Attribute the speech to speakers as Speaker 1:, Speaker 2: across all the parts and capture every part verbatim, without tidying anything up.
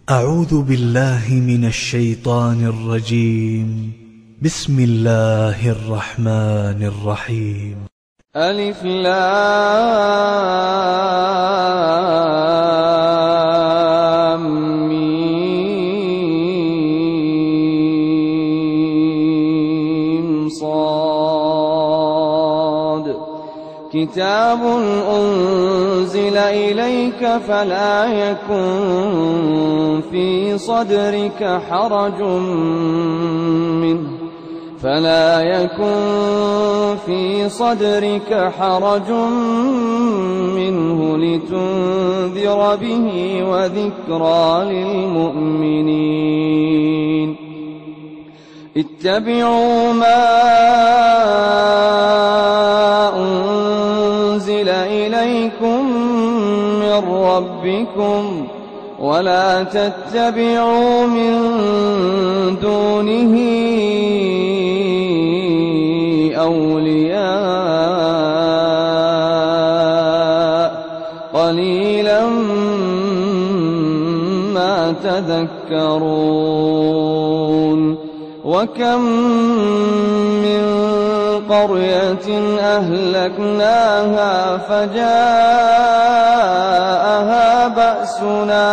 Speaker 1: أعوذ بالله من الشيطان الرجيم. بسم الله الرحمن الرحيم.
Speaker 2: ألف لام ميم صاد كتاب أنزل إليك فلا يكن في صدرك حرج منه فلا يكن في صدرك حرج منه لتنذر به وذكرى للمؤمنين. اتبعوا ما أنزل إليكم من ربكم ولا تتبعوا من دونه أولياء قليلا ما تذكرون. وكم من قرية أهلكناها فجاءها بأسنا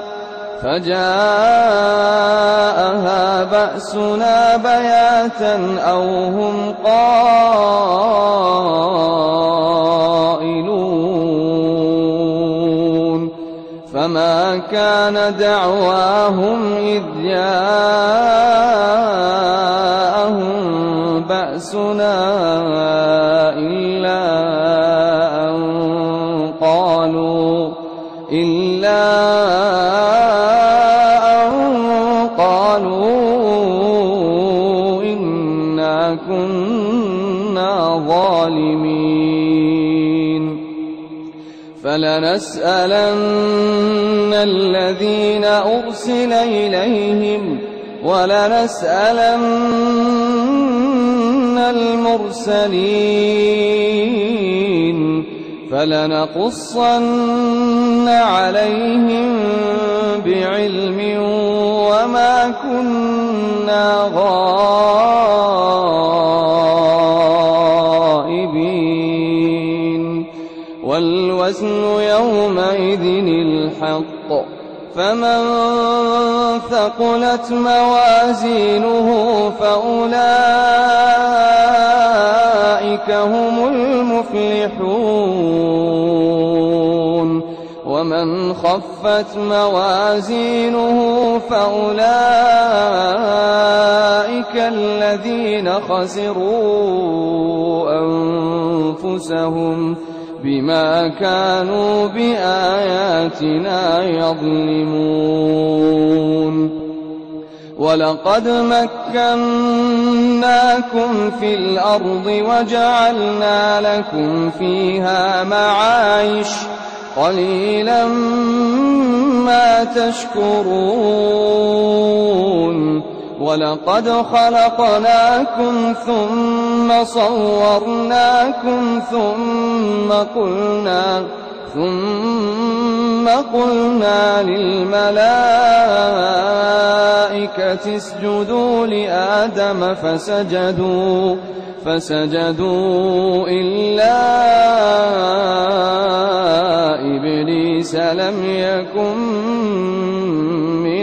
Speaker 2: فجاءها بأسنا بياتا أو هم قائلون. فما كان دعواهم إذ جاءهم بأسنا إلا أن قالوا إلا أن قالوا إنا كنا ظالمين. فلنسألن الذين أرسل إليهم ولنسألن المرسلين فلنقصن عليهم بعلم وما كنا غائبين. والوزن يومئذ الحق فمن ثقلت موازينه فأولئك هم المفلحون. ومن خفت موازينه فأولئك الذين خسروا أنفسهم بما كانوا بآياتنا يظلمون. ولقد مكناكم في الأرض وجعلنا لكم فيها معايش قليلا ما تشكرون. ولقد خلقناكم ثم صورناكم ثم قلنا ثم قلنا للملائكة اسجدوا لآدم فسجدوا فسجدوا إلا إبليس لم يكن من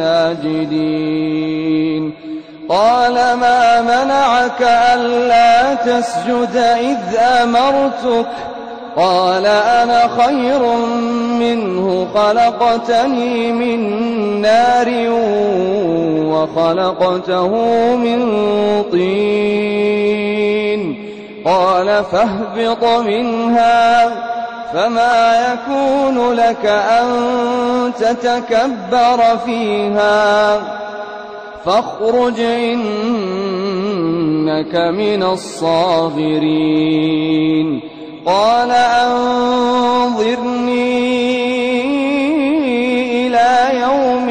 Speaker 2: الساجدين. قال ما منعك ألا تسجد إذ أمرتك؟ قال أنا خير منه خلقتني من نار وخلقته من طين. قال فاهبط منها فما يكون لك أن تتكبر فيها فاخرج إنك من الصاغرين. قال أنظرني إلى يوم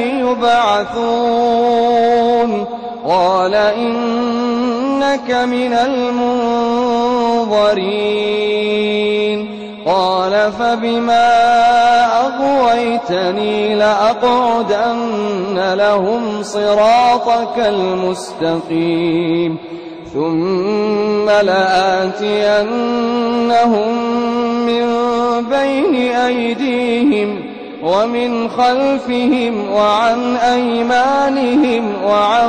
Speaker 2: يبعثون. قال إنك من المنظرين. قال فبما أغويتني أغويتني لأقعدن لهم صراطك المستقيم ثم لآتينهم من بين أيديهم ومن خلفهم وعن أيمانهم وعن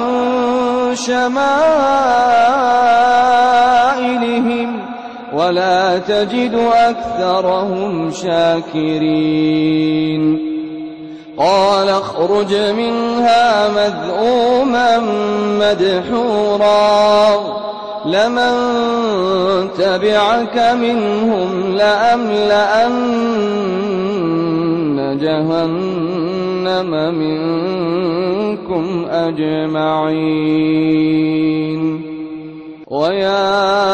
Speaker 2: شمائلهم ولا تجد أكثرهم شاكرين قال اخرج منها مذءوما مدحورا لمن تبعك منهم لأملأن جهنم منكم أجمعين ويا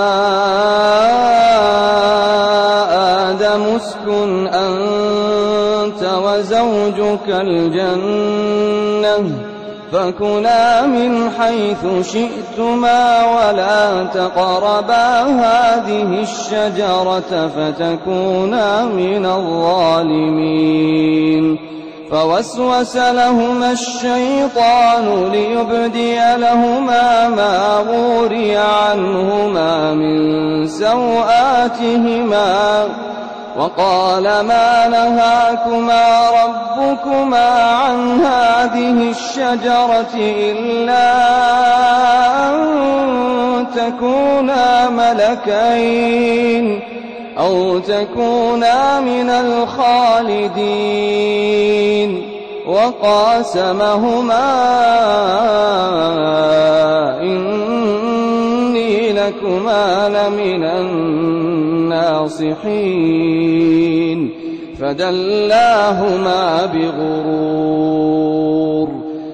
Speaker 2: آدم اسكن أنت وزوجك الجنة فكلا من حيث شئتما ولا تقربا هذه الشجرة فتكونا من الظالمين فوسوس لهما الشيطان ليبدي لهما ما وري عنهما من سوآتهما وقال ما نهاكما ربكما عن هذه الشجرة إلا أن تكونا ملكين أو تكونا من الخالدين وقاسمهما إني لكما لمن الناصحين فدلاهما بغرور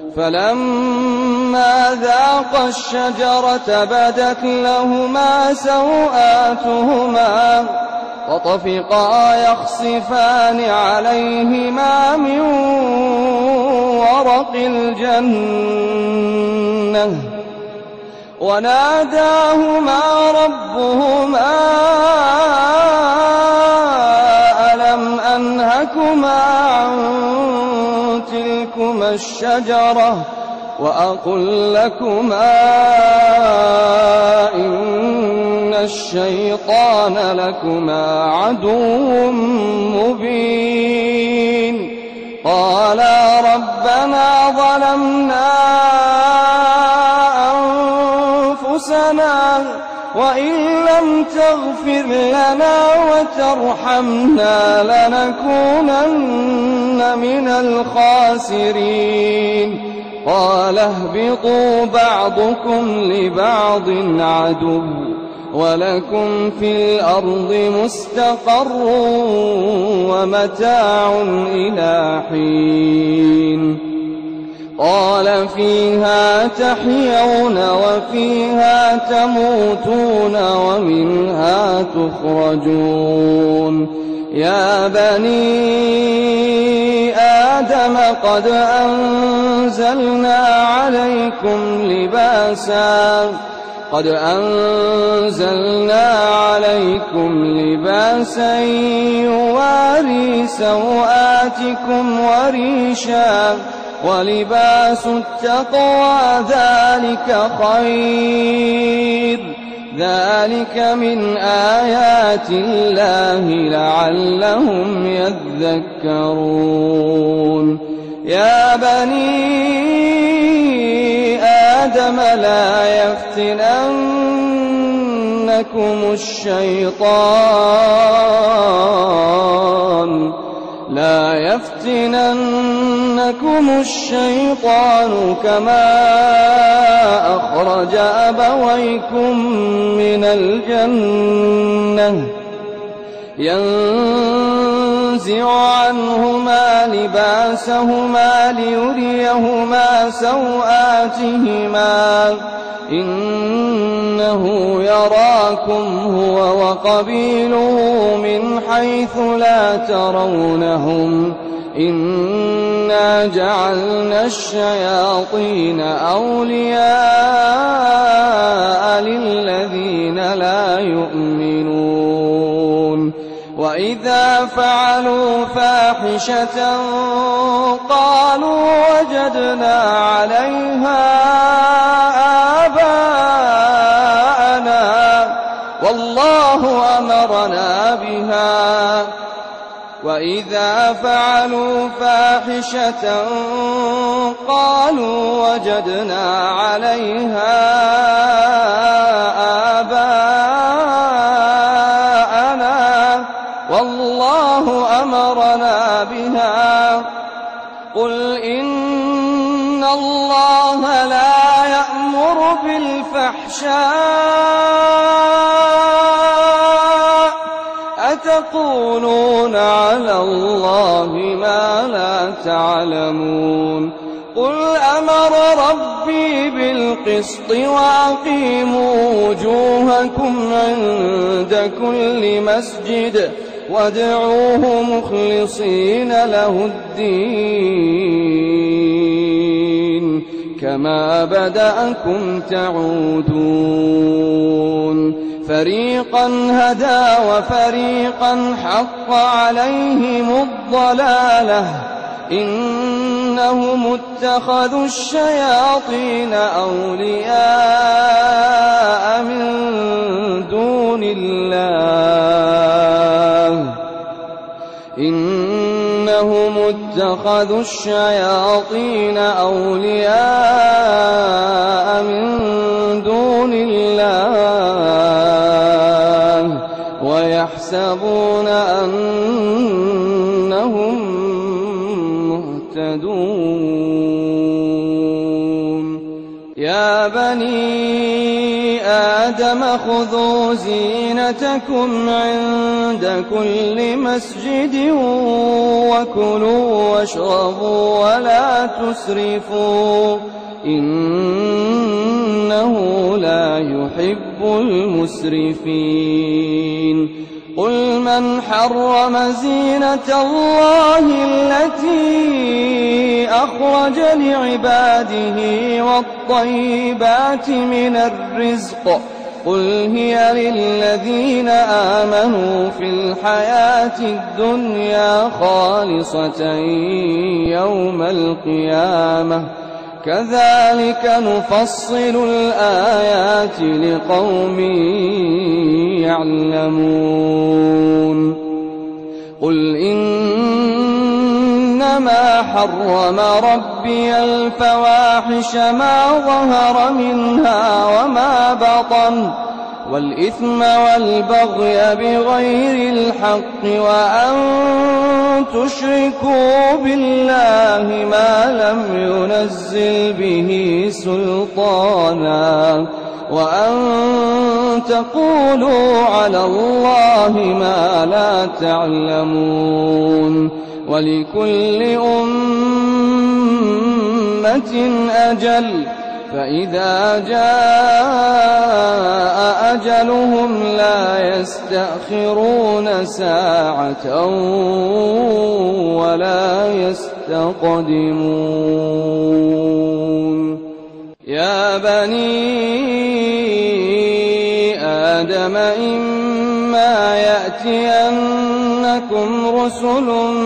Speaker 2: فلما ذاقا الشجرة بدت لهما سوآتهما وطفقا يخصفان عليهما من ورق الجنة وناداهما ربهما ألم أنهكما عن تلكما الشجرة وأقل لكما إن الشيطان لكما عدو مبين قالا ربنا ظلمنا أنفسنا وإن لم تغفر لنا وترحمنا لنكونن من الخاسرين قال اهبطوا بعضكم لبعض عدو ولكم في الأرض مستقر ومتاع إلى حين قال فيها تحيون وفيها تموتون ومنها تخرجون يا بني آدم قد أنزلنا عليكم لباسا قد أنزلنا عليكم لباسا يواري سوآتكم وريشا ولباس التقوى ذلك خير ذلك من آيات الله لعلهم يذكرون يا بني آدم لا يفتننكم الشيطان لا يفتننكم الشيطان كما أخرج أبويكم من الجنة ينزع عنهما لباسهما ليريهما سوآتهما إنه يراكم هو وقبيله من حيث لا ترونهم إنا جعلنا الشياطين أولياء للذين لا يؤمنون وإذا فعلوا فاحشة قالوا وجدنا عليها آباءنا والله أمرنا بها وإذا فعلوا فاحشة قالوا وجدنا عليها آباءنا والله أمرنا بها قل إن الله لا يأمر بالفحشاء أتقولون على الله ما لا تعلمون قل أمر ربي بالقسط وأقيموا وجوهكم عند كل مسجد وادعوه مخلصين له الدين كما بدأكم تعودون فريقا هدى وفريقا حق عليهم الضلالة إنهم اتخذوا الشياطين أولياء من دون الله إنهم اتخذوا الشياطين أولياء من دون الله ويحسبون أنهم مهتدون يا بني آدم خذوا زينتكم عند كل مسجد وكلوا واشربوا ولا تسرفوا إنه لا يحب المسرفين قل من حرم زينة الله التي أخرج لعباده والطيبات من الرزق قل هي للذين آمنوا في الحياة الدنيا خالصة يوم القيامة كذلك نفصل الآيات لقوم يعلمون قل إنما حرم ربي الفواحش ما ظهر منها وما بطن والإثم والبغي بغير الحق وأن تشركوا بالله ما لم ينزل به سلطانا وأن تقولوا على الله ما لا تعلمون ولكل أمة أجل فإذا جاء أجلهم لا يستأخرون ساعة ولا يستقدمون يا بني آدم إما يأتينكم رسل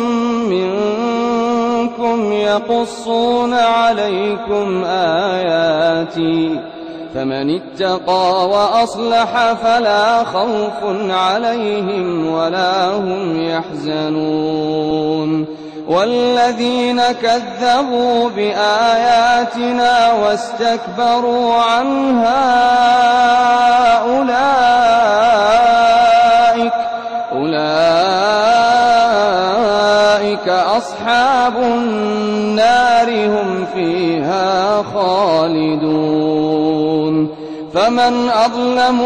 Speaker 2: منكم يقصون عليكم آياتي فمن اتقى وأصلح فلا خوف عليهم ولا هم يحزنون والذين كذبوا بآياتنا واستكبروا عنها أولئك أولئك أصحاب النار هم فيها خالدون فمن أظلم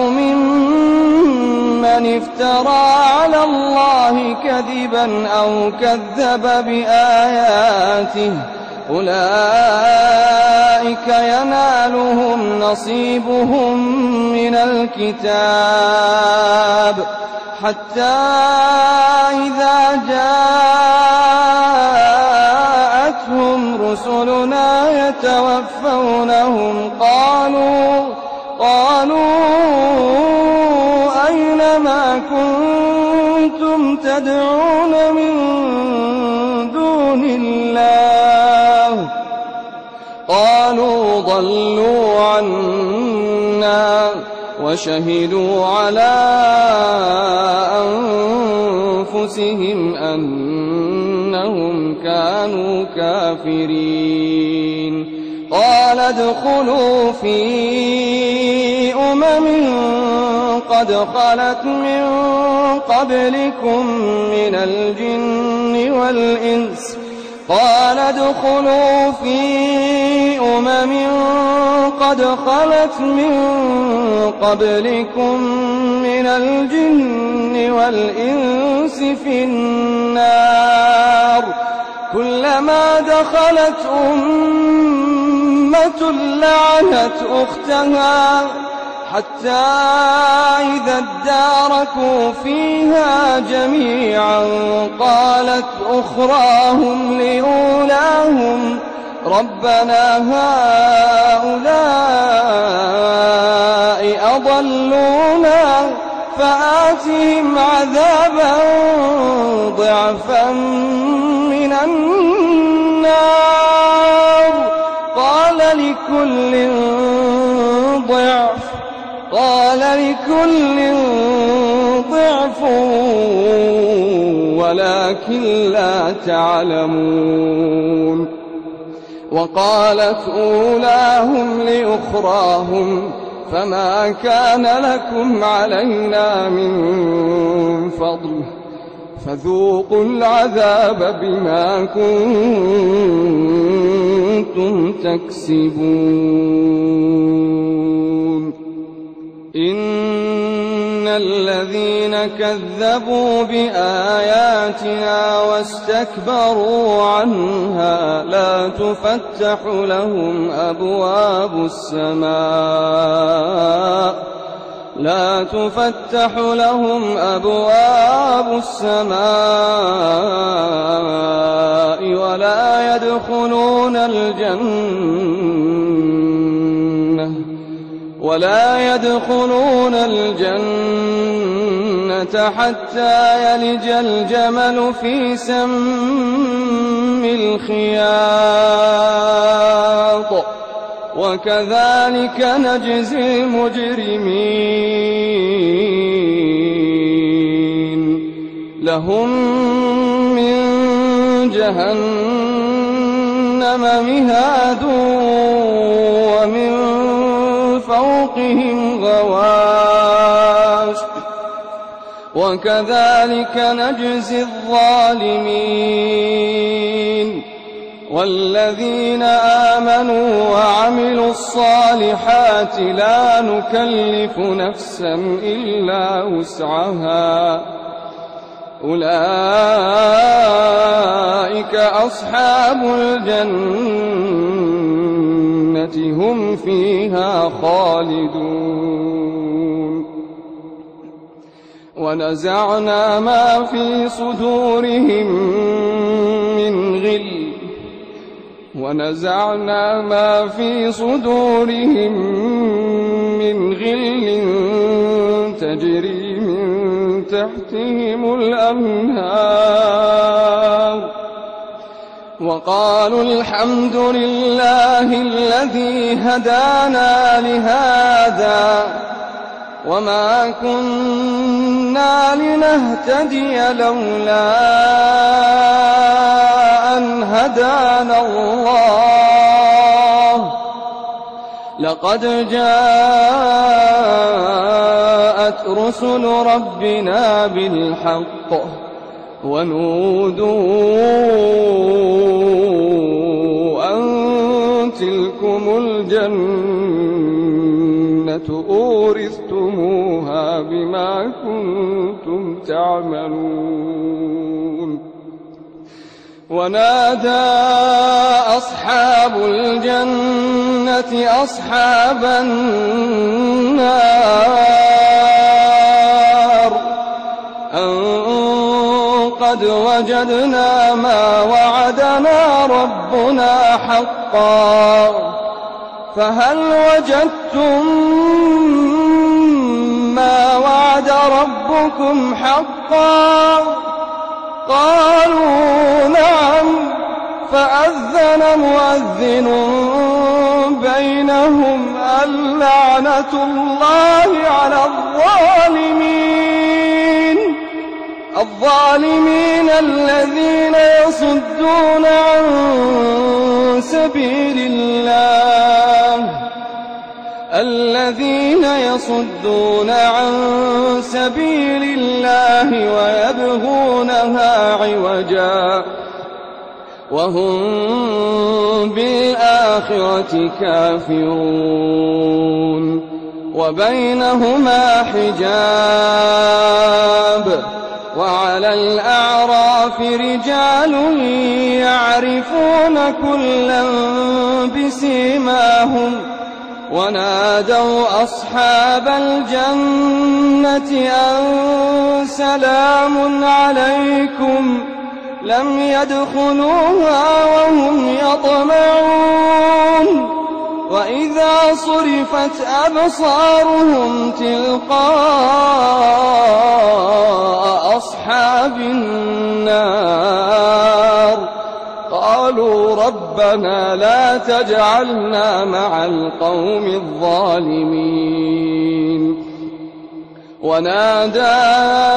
Speaker 2: ممن افترى على الله كذبا أو كذب بآياته أولئك ينالهم نصيبهم من الكتاب حتى إذا جاءتهم رسلنا يتوفونهم قالوا قالوا أين ما كنتم كنتم تدعون من دون الله قالوا ضلوا عنا وشهدوا على أنفسهم أنهم كانوا كافرين قال ادخلوا في أمم قد خلت من قبلكم من الجن والإنس قال ادخلوا في أمم قد خلت من قبلكم من الجن والإنس في النار كلما دخلت أمة لعنت أختها حتى إذا اداركوا فيها جميعا قالت أخراهم لأولاهم ربنا هؤلاء أضلونا فآتهم عذابا ضعفا من النار قال لكل ضعف قال لكل ضعف ولكن لا تعلمون وقالت أولاهم لأخراهم فما كان لكم علينا من فضل فذوقوا العذاب بما كنتم تكسبون إن الذين كذبوا بآياتنا واستكبروا عنها لا تفتح لهم أبواب السماء لا تفتح لهم أبواب السماء ولا يدخلون الجنة ولا يدخلون الجنة حتى يلج الجمل في سم الخياط وكذلك نجزي المجرمين لهم من جهنم مهاد ومن فوقهم غواش وكذلك نجزي الظالمين والذين آمنوا وعملوا الصالحات لا نكلف نفسا إلا وسعها أولئك أصحاب الجنة هم فيها خالدون ونزعنا ما في صدورهم من غل ونزعنا ما في صدورهم من غل تجري من تحتهم الأنهار وقالوا الحمد لله الذي هدانا لهذا وما كنا لنهتدي لولا أن هدانا الله لقد جاءت رسل ربنا بالحق ونودوا أن تلكم الجنة أورثتموها بما كنتم تعملون ونادى أصحاب الجنة أصحاب النار أن قد وجدنا ما وعدنا ربنا حقا فهل وجدتم ما وعد ربكم حقا؟ قالوا نعم. فأذن مؤذن بينهم اللعنة الله على الظالمين الظالمين الذين يصدون عن سبيل الله الذين يصدون عن سبيل الله ويبغونها عوجا وهم بالآخرة كافرون وبينهما حجاب وعلى الأعراف رجال يعرفون كلا بسيماهم ونادوا أصحاب الجنة أن سلام عليكم لم يدخلوها وهم يطمعون وإذا صرفت أبصارهم تلقاء أصحاب النار قالوا ربنا لا تجعلنا مع القوم الظالمين. ونادى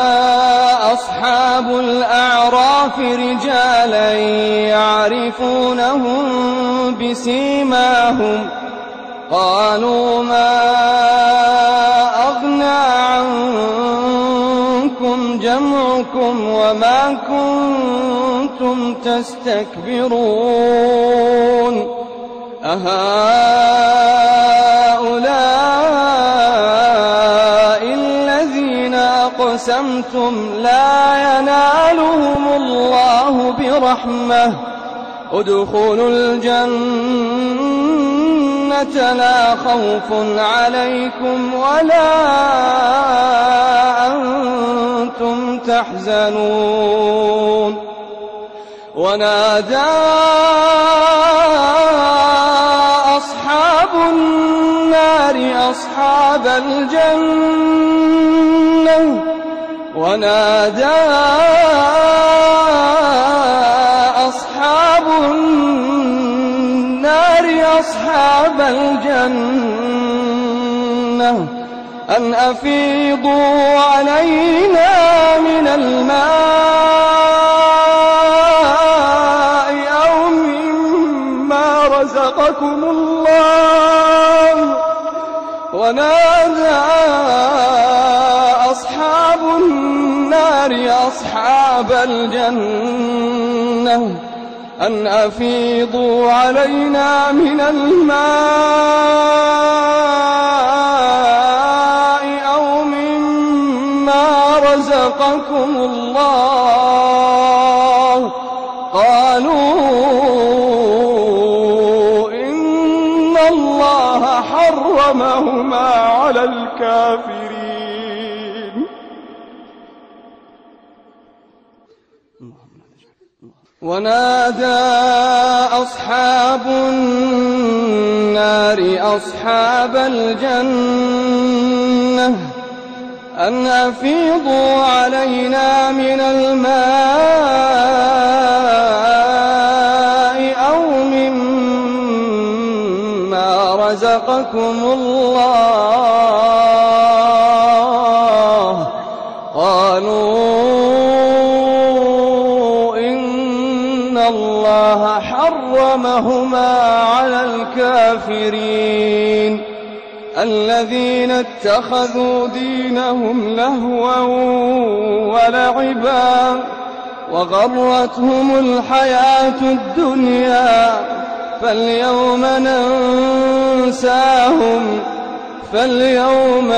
Speaker 2: أصحاب الأعراف رجالا يعرفونهم بسيماهم قالوا ما أغنى عنكم جمعكم وما كنتم تستكبرون أهؤلاء الذين أقسمتم لا ينالهم الله برحمة ادخلوا الجنة لا خوف عليكم ولا أنتم تحزنون. ونادى أصحاب النار أصحاب الجنة ونادى أصحاب النار أصحاب الجنة أن أفيضوا علينا من الماء أو مما رزقكم الله. ونادى أصحاب النار أصحاب الجنة أن أفيضوا علينا من الماء أو مما رزقكم الله. قالوا إن الله حرمهما على الكافرين. ونادى أصحاب النار أصحاب الجنة أن أفيضوا علينا من الماء أو مما رزقكم الله. قالوا الله حرمهما على الكافرين الذين اتخذوا دينهم لهوا ولعبا وغرتهم الحياة الدنيا فاليوم ننساهم فاليوم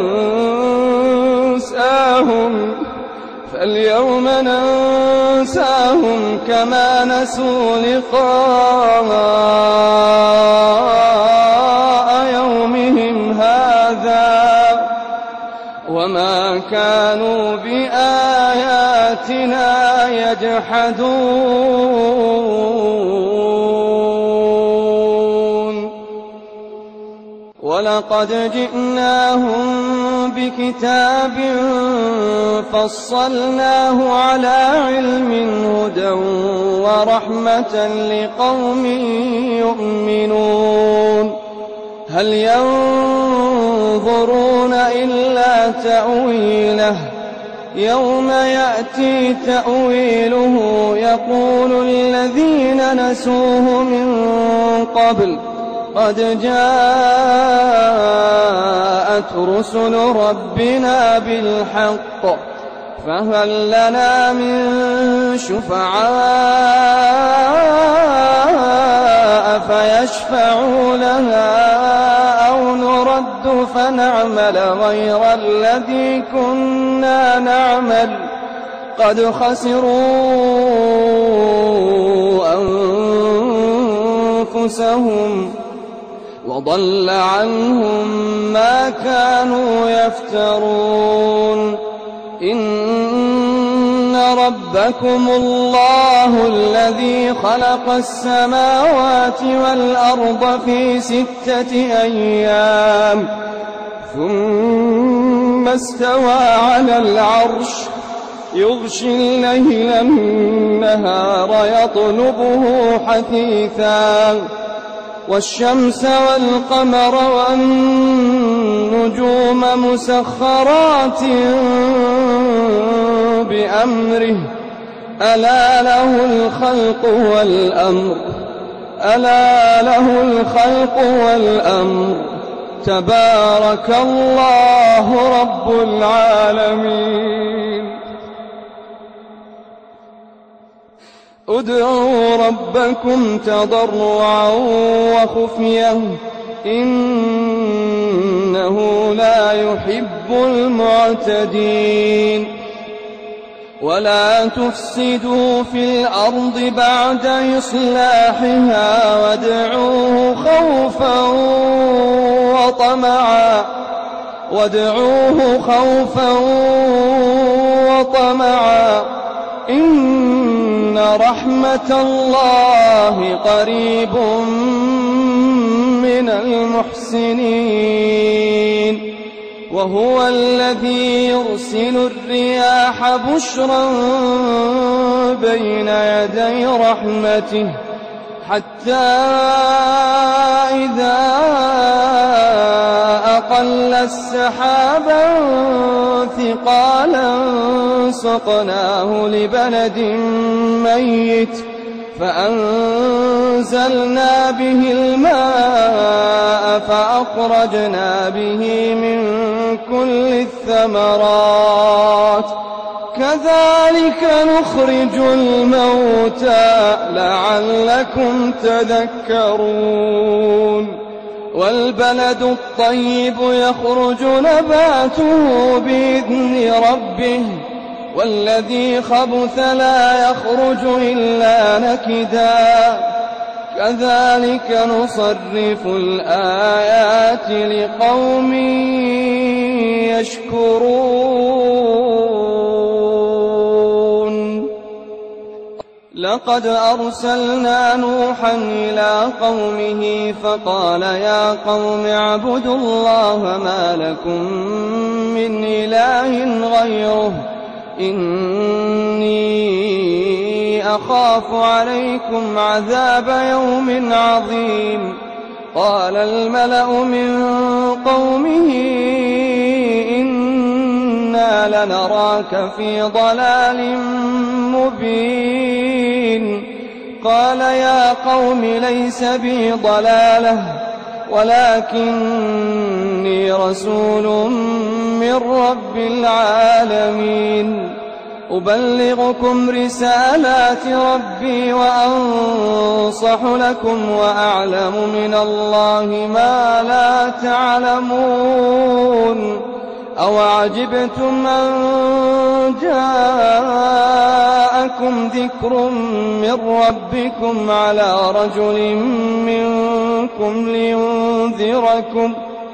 Speaker 2: ننساهم فاليوم ننساهم كما نسوا لقاء يومهم هذا وما كانوا بآياتنا يجحدون. ولقد جئناهم بكتاب فصلناه على علم هدى ورحمة لقوم يؤمنون هل ينظرون إلا تأويله يوم يأتي تأويله يقول الذين نسوه من قبل قد جاءت رسل ربنا بالحق فهل لنا من شفعاء فيشفعوا لنا أو نرد فنعمل غير الذي كنا نعمل قد خسروا أنفسهم وضل عنهم ما كانوا يفترون إن ربكم الله الذي خلق السماوات والأرض في ستة أيام ثم استوى على العرش يغشي الليل النهار يطلبه حثيثا والشمس والقمر والنجوم مسخرات بأمره ألا له الخلق والأمر ألا له الخلق والأمر تبارك الله رب العالمين ادعوا ربكم تضرعا وخفية إنه لا يحب المعتدين ولا تفسدوا في الأرض بعد إصلاحها وادعوه خوفا وطمعا وادعوه خوفا وطمعا إن رحمة الله قريب من المحسنين وهو الذي يرسل الرياح بشرا بين يدي رحمته حتى إذا أقل السحابا ثقالا سقناه لبلد ميت فأنزلنا به الماء فأخرجنا به من كل الثمرات كذلك نخرج الموتى لعلكم تذكرون والبلد الطيب يخرج نباته بإذن ربه والذي خبث لا يخرج إلا نكدا كذلك نصرف الآيات لقوم يشكرون لقد أرسلنا نوحا إلى قومه فقال يا قوم اعبدوا الله ما لكم من إله غيره إني أخاف عليكم عذاب يوم عظيم قال الملأ من قومه إنا لنراك في ضلال مبين قال يا قوم ليس بي ضلالة ولكني رسول من رب العالمين أبلغكم رسالات ربي وأنصح لكم وأعلم من الله ما لا تعلمون أوعجبتم أن جاءكم ذكر من ربكم على رجل منكم لينذركم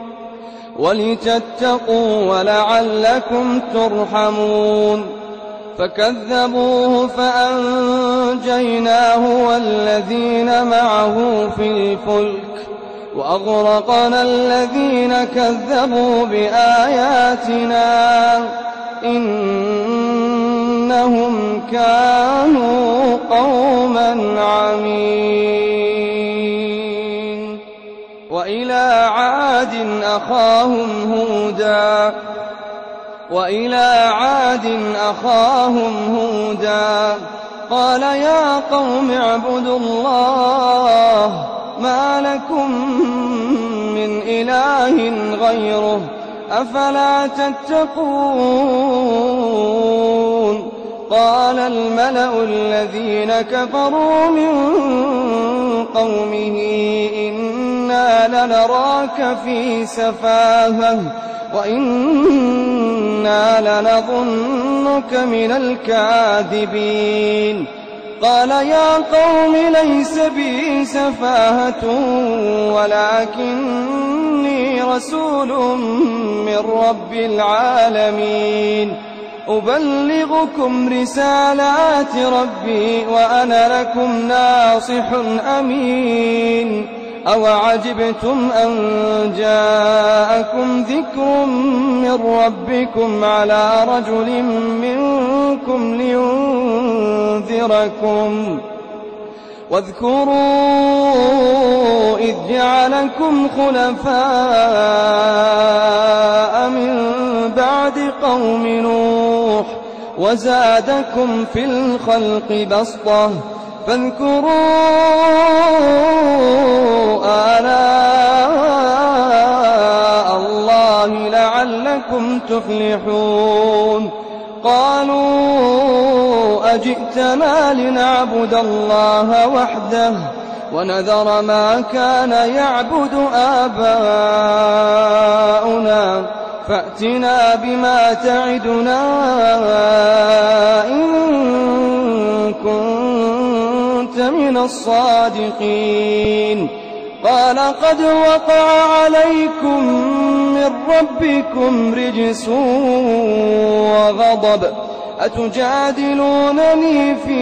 Speaker 2: ولتتقوا ولعلكم ترحمون فكذبوه فأنجيناه والذين معه في الفلك وأغرقنا الذين كذبوا بآياتنا إنهم كانوا قوما عمين. وإلى عاد أخاهم هودا وإلى عاد أخاهم هودا قال يا قوم اعبدوا الله ما لكم من إله غيره أفلا تتقون. قال الملأ الذين كفروا من قومه إنا لنراك في سفاهة وإنا لنظنك من الكاذبين. قال يا قوم ليس بي سفاهة ولكني رسول من رب العالمين أبلغكم رسالات ربي وأنا لكم ناصح أمين. أوعجبتم أن جاءكم ذكر من ربكم على رجل منكم لينذركم واذكروا إذ جعلكم خلفاء من بعد قوم نوح وزادكم في الخلق بسطة فاذكروا آلاء الله لعلكم تفلحون. قالوا أجئتنا لنعبد الله وحده ونذر ما كان يعبد آباؤنا فأتنا بما تعدنا إن كنت من الصادقين. قال قد وقع عليكم من ربكم رجس وغضب أتجادلونني في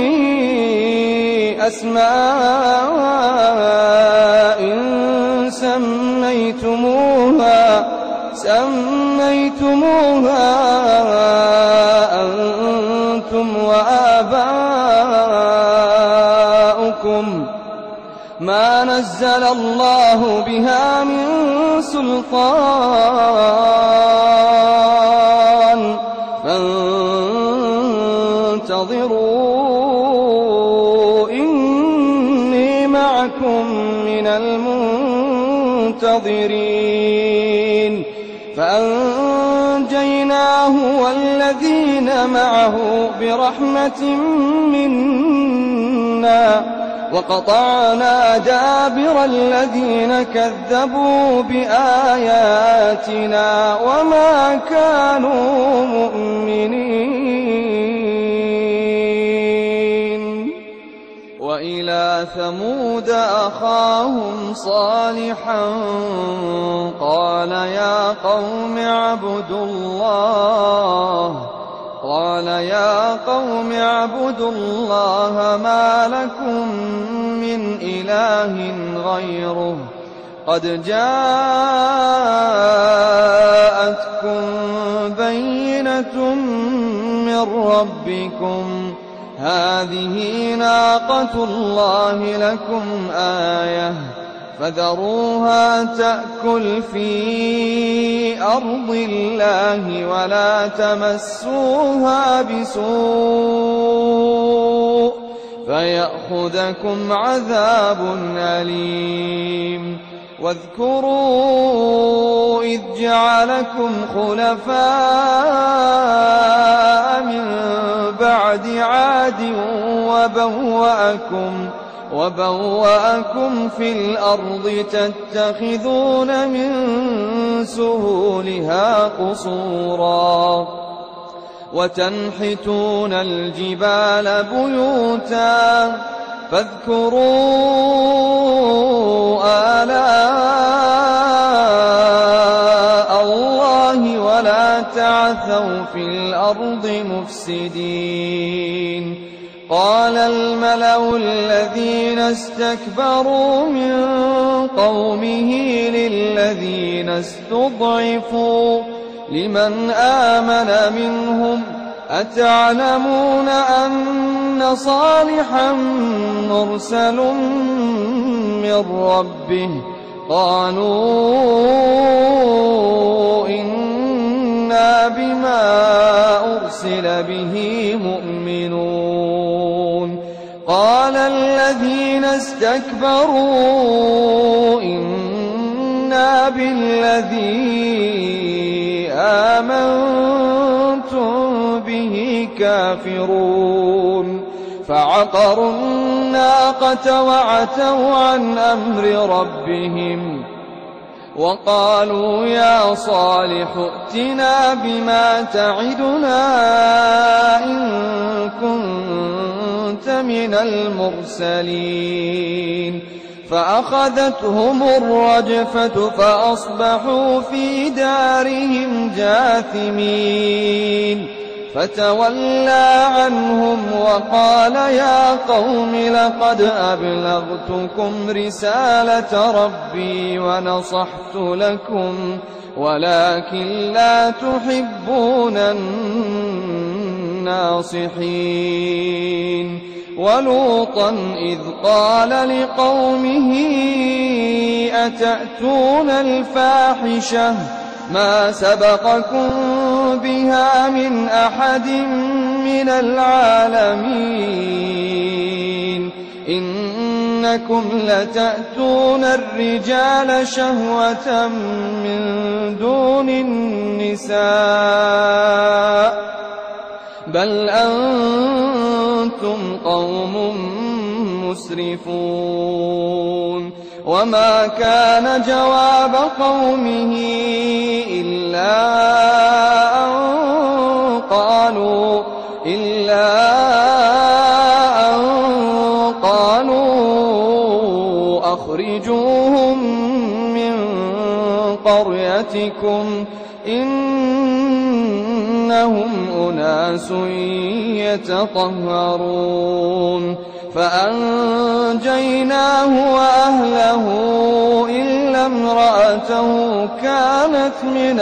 Speaker 2: أسماء سميتموها سميتموها أنتم وآباؤكم ما نزل الله بها من سلطان فانتظروا إني معكم من المنتظرين. فأنجيناه والذين معه برحمة منا وقطعنا دابر الذين كذبوا بآياتنا وما كانوا مؤمنين. وإلى ثمود أخاهم صالحا قال يا قوم اعبدوا الله قال يا قوم اعبدوا الله ما لكم من إله غيره قد جاءتكم بينة من ربكم هذه ناقة الله لكم آية فذروها تأكل في أرض الله ولا تمسوها بسوء فيأخذكم عذاب أليم. واذكروا إذ جعلكم خلفاء من بعد عاد وبوأكم وبوأكم في الأرض تتخذون من سهولها قصورا وتنحتون الجبال بيوتا فاذكروا آلاء الله ولا تعثوا في الأرض مفسدين. قال الملأ الذين استكبروا من قومه للذين استضعفوا لمن آمن منهم أتعلمون أن صالحا مرسل من ربه قالوا إنا بما أرسل به مؤمنون قال الذين استكبروا إنا بالذي آمنتم به كافرون فعقروا الناقة وعتوا عن أمر ربهم وقالوا يا صالح ائتنا بما تعدنا إن كنت من المرسلين فأخذتهم الرجفة فأصبحوا في دارهم جاثمين فتولى عنهم وقال يا قوم لقد أبلغتكم رسالة ربي ونصحت لكم ولكن لا تحبون الناصحين ولوطا إذ قال لقومه أتأتون الفاحشة ما سبقكم بها من أحد من العالمين إنكم لتأتون الرجال شهوة من دون النساء بل أنتم قوم مسرفون وما كان جواب قومه إلا أن قالوا إلا أن قالوا أخرجوهم من قريتكم إنهم أناس يتطهرون فأنجيناه وأهله إلا امرأته كانت من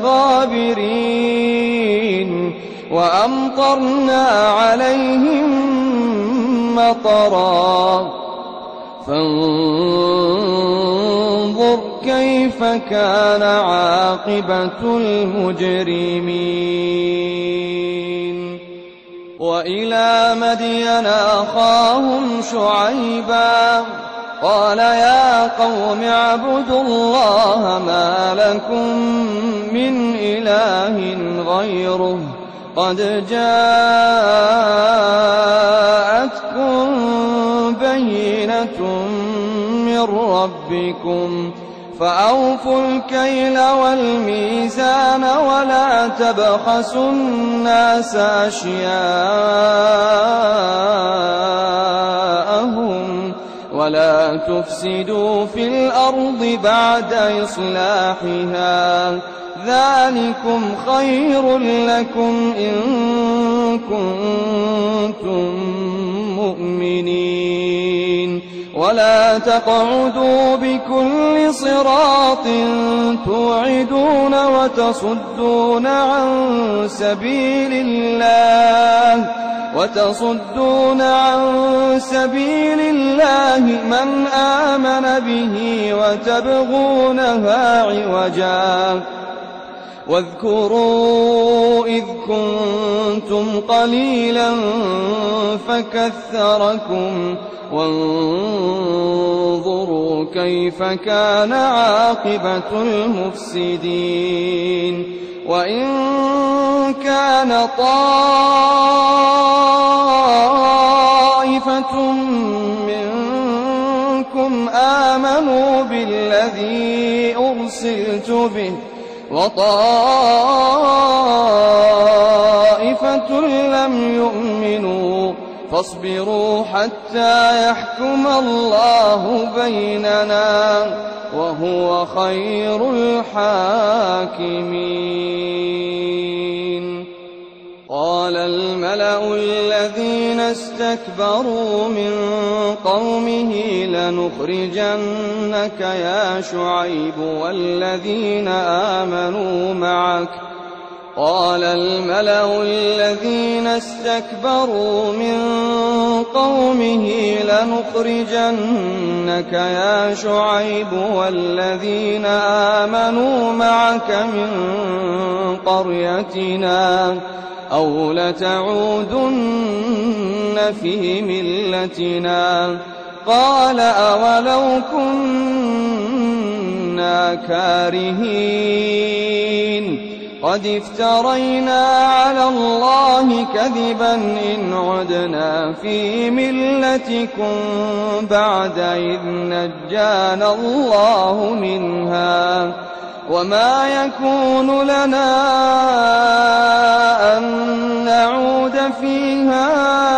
Speaker 2: الغابرين وأمطرنا عليهم مطرا فانظر كيف كان عاقبة المجرمين وإلى مدين أخاهم شعيبا قال يا قوم اعبدوا الله ما لكم من إله غيره قد جاءتكم بينة من ربكم فأوفوا الكيل والميزان ولا تبخسوا الناس أشياءهم ولا تفسدوا في الأرض بعد إصلاحها ذلكم خير لكم إن كنتم مؤمنين ولا تقعدوا بكل صراط توعدون وتصدون عن سبيل الله وتصدون عن سبيل الله من آمن به وتبغونها عوجا واذكروا إذ كنتم قليلا فكثركم وانظروا كيف كان عاقبة المفسدين وإن كان طائفة منكم آمنوا بالذي أرسلت به وطائفة لم يؤمنوا فاصبروا حتى يحكم الله بيننا وهو خير الحاكمين. قال قال الملأ الذين استكبروا من قومه لنخرجنك يا شعيب والذين آمنوا معك قال الملأ الذين استكبروا من قومه لنخرجنك يا شعيب والذين آمنوا معك من قريتنا أو لتعودن في ملتنا قال أولو كنا كارهين قد افترينا على الله كذبا إن عدنا في ملتكم بعد إذ نجانا الله منها وما يكون لنا أن نعود فيها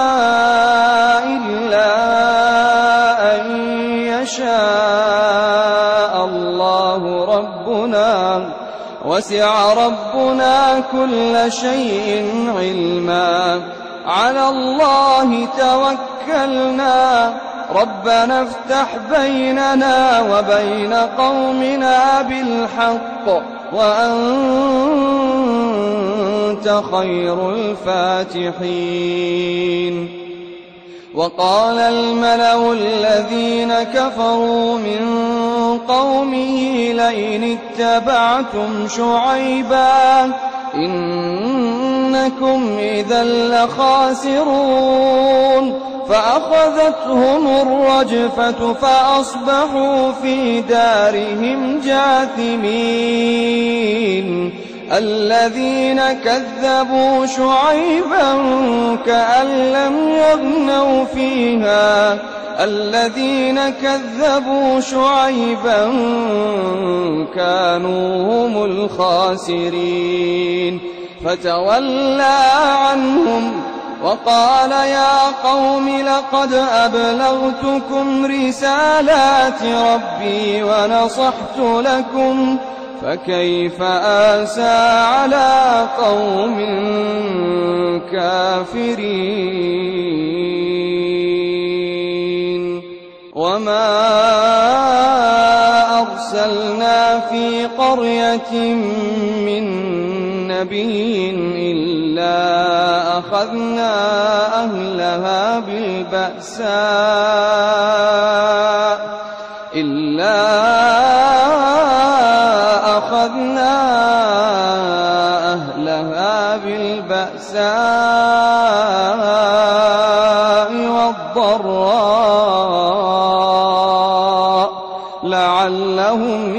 Speaker 2: إلا أن يشاء الله ربنا وسع ربنا كل شيء علما على الله توكلنا ربنا افتح بيننا وبين قومنا بالحق وأنت خير الفاتحين وقال الملأ الذين كفروا من قومه لئن اتبعتم شعيبا إنكم إذا لخاسرون فأخذتهم الرجفة فأصبحوا في دارهم جاثمين الذين كذبوا شعيبا كأن لم يغنوا فيها الذين كذبوا شعيبا كانوا هم الخاسرين فتولى عنهم وقال يا قوم لقد أبلغتكم رسالات ربي ونصحت لكم فكيف آسى على قوم كافرين وما أرسلنا في قرية من نبي إلا أخذنا أهلها بالبأساء إلا أخذنا أهلها بالبأساء والضراء لعلهم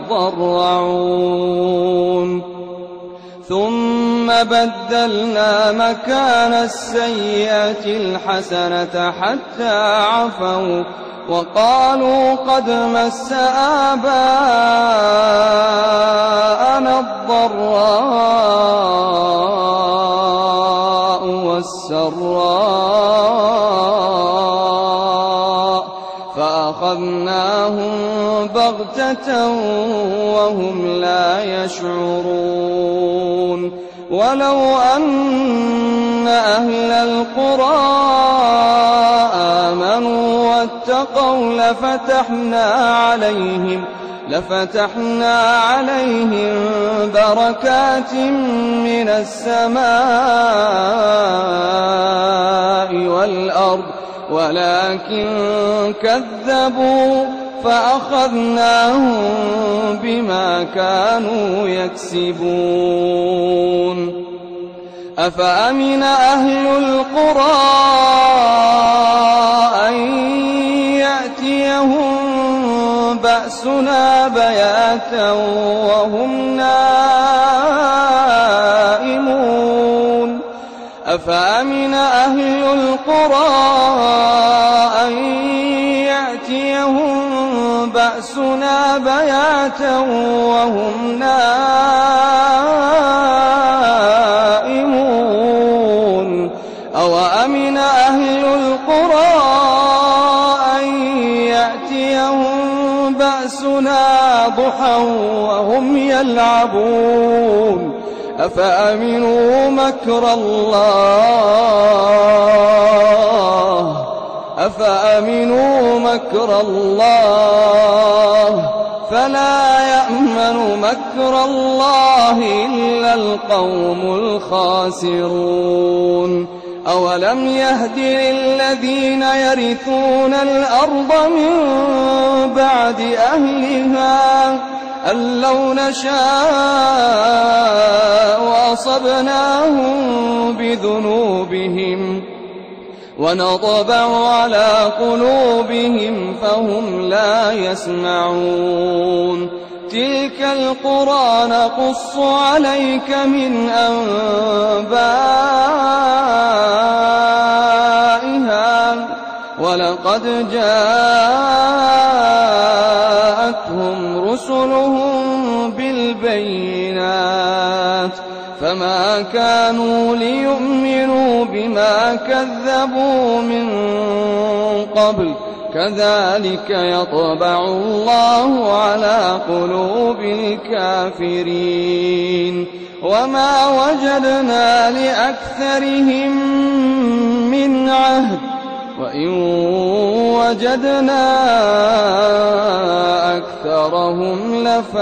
Speaker 2: يضرعون ثم بدلنا مكان السيئة الحسنة حتى عفوا وقالوا قد مس آباءنا الضراء والسراء فأخذناهم بغتة وهم لا يشعرون ولو أن أهل القرى آمنوا واتقوا لفتحنا عليهم لفتحنا عليهم بركات من السماء والأرض ولكن كذبوا فأخذناهم بما كانوا يكسبون أفأمن أهل القرى أن يأتيهم بأسنا بياتا وهم نائمون أفأمن أهل القرى أن يأتيهم بأسنا بياتا وهم نائمون أوأمن أهل القرى أن يأتيهم بأسنا ضحى وهم يلعبون أفأمنوا مكر الله أفأمنوا مكر الله فلا يأمن مكر الله إلا القوم الخاسرون أولم يهد للذين يرثون الأرض من بعد أهلها أن لو نشاء وأصبناهم بذنوبهم ونطبع على قلوبهم فهم لا يسمعون تلك القرى نقص عليك من أنبائها ولقد جاءتهم رسلهم بالبينات فما كانوا ليؤمنوا بما كذبوا من قبل كذلك يطبع الله على قلوب الكافرين وما وجدنا لأكثرهم من عهد وإن وجدنا أكثرهم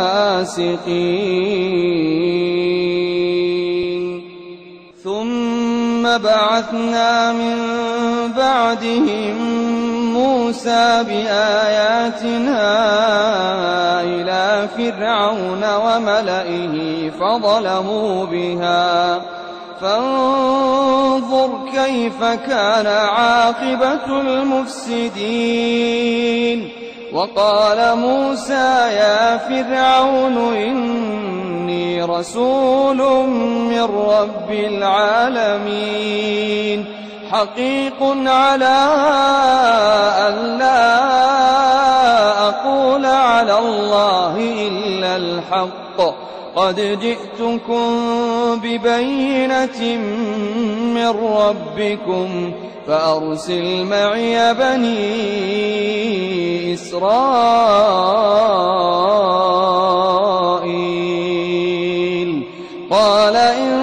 Speaker 2: لفاسقين ثم بعثنا من بعدهم موسى بآياتنا إلى فرعون وملئه فظلموا بها فانظر كيف كان عاقبة المفسدين وقال موسى يا فرعون إني رسول من رب العالمين حقيق على أن لا أقول على الله إلا الحق قد جئتكم ببينة من ربكم فأرسل معي بني إسرائيل قال إن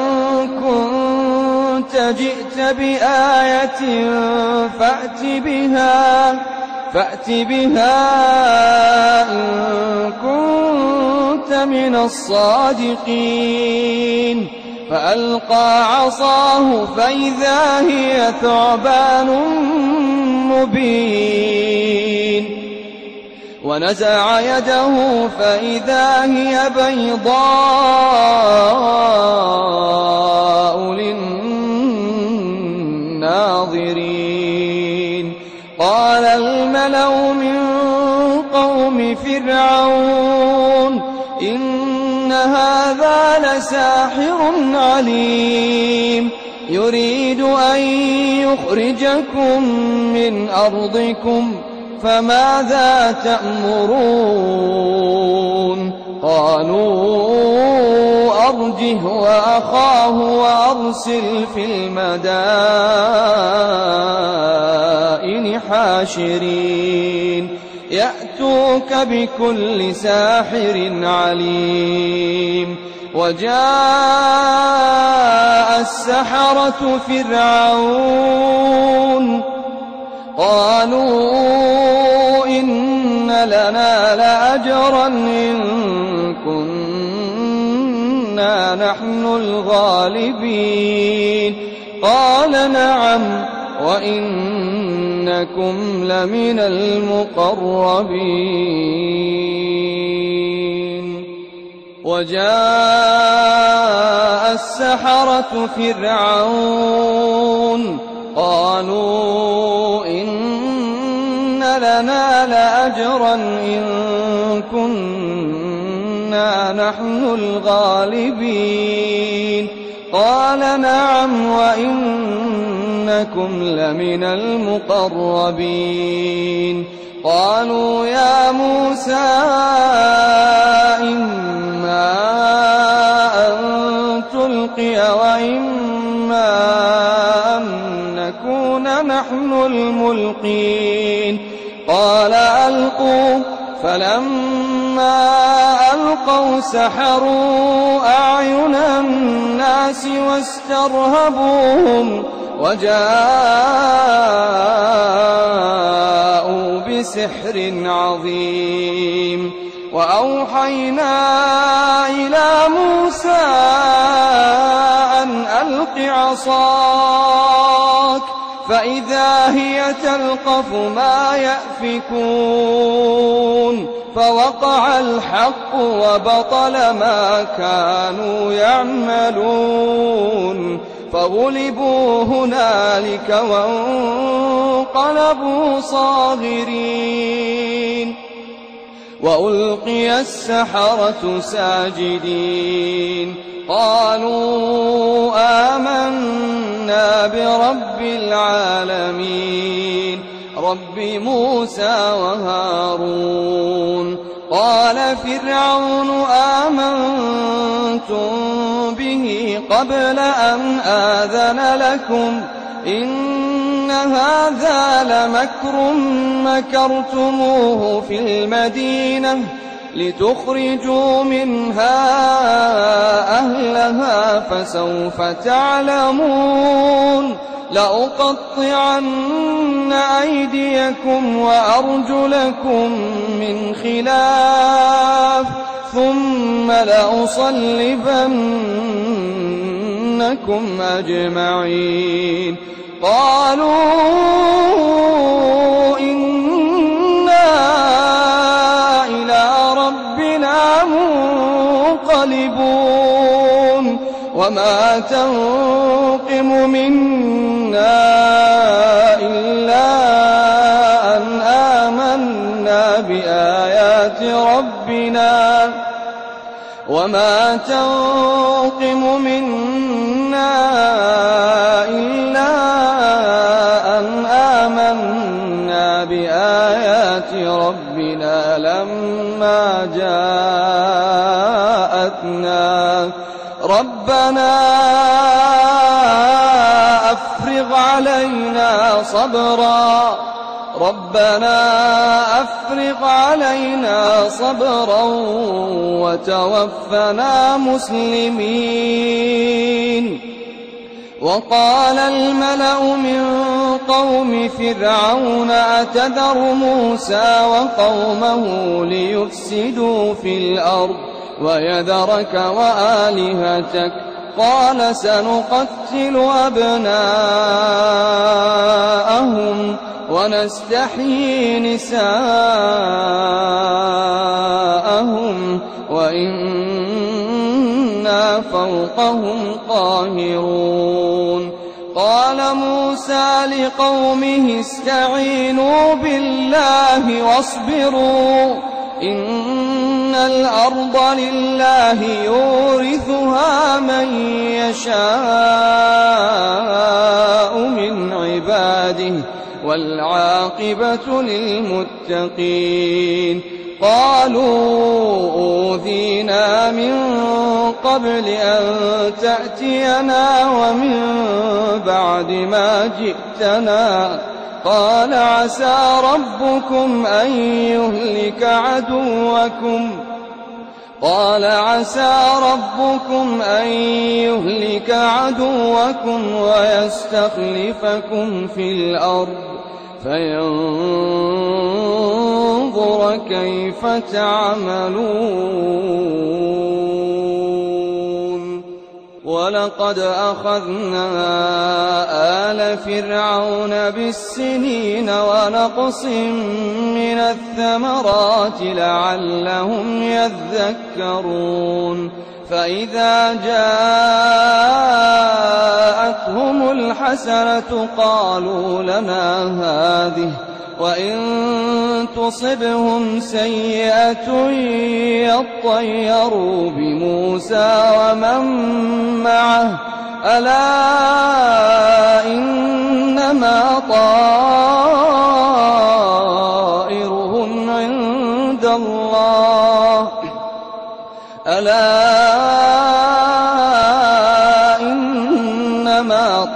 Speaker 2: كنت جئت بآية فأت بها فأت بها إن كنت من الصادقين فألقى عصاه فإذا هي ثعبان مبين ونزع يده فإذا هي بيضاء للناظرين قال الملأ من قوم فرعون إن هذا لساحر عليم يريد أن يخرجكم من أرضكم فماذا تأمرون قالوا أرجه وأخاه وأرسل في المدائن حاشرين يأتوك بكل ساحر عليم وجاء السحرة فرعون قالوا إن لنا لأجرا إن كنا نحن الغالبين قال نعم وإنكم لمن المقربين وجاء السحرة فرعون قالوا إن لنا لأجرا إن كنا نحن الغالبين قال نعم وإنكم لمن المقربين قالوا يا موسى إما أن تلقي وإما أن نكون نحن الملقين قال ألقوا فلما فلما ألقوا سحروا أعين الناس واسترهبوهم وجاءوا بسحر عظيم. وأوحينا إلى موسى أن ألق عصاك فإذا هي تلقف ما يأفكون فوقع الحق وبطل ما كانوا يعملون فغلبوا هنالك وانقلبوا صاغرين. وألقي السحرة ساجدين قالوا آمنا برب العالمين رب موسى وهارون. قال فرعون آمنتم به قبل أن آذن لكم إن هذا لمكر مكرتموه في المدينة لتخرجوا منها أهلها فسوف تعلمون. لأقطعن أيديكم وأرجلكم من خلاف ثم لأصلبنكم أجمعين. قالوا إنا إلى ربنا منقلبون وما تنقم منا إلا أن آمنا بآيات ربنا وما تنقم منا إلا أن آمنا بآيات ربنا لما جاءتنا ربنا أفرغ علينا صبرا ربنا أفرغ علينا صبرا وتوفنا مسلمين. وقال الملأ من قوم فرعون أتذر موسى وقومه ليفسدوا في الأرض ويذرك وآلهتك قال سنقتل أبناءهم ونستحيي نساءهم وإنا فوقهم قاهرون. قال موسى لقومه استعينوا بالله واصبروا إن الأرض لله يورثها من يشاء من عباده والعاقبة للمتقين. قالوا أوذينا من قبل أن تأتينا ومن بعد ما جئتنا قال عسى ربكم أن يهلك عدوكم قال عسى ربكم أن يهلك عدوكم ويستخلفكم في الأرض فينظر كيف تعملون. ولقد أخذنا آل فرعون بالسنين ونقص من الثمرات لعلهم يذكرون. فإذا جاءتهم الحسنة قالوا لنا هذه وإن تصبهم سيئة يطيروا بموسى ومن معه ألا إنما طائرهم عند الله ألا إنما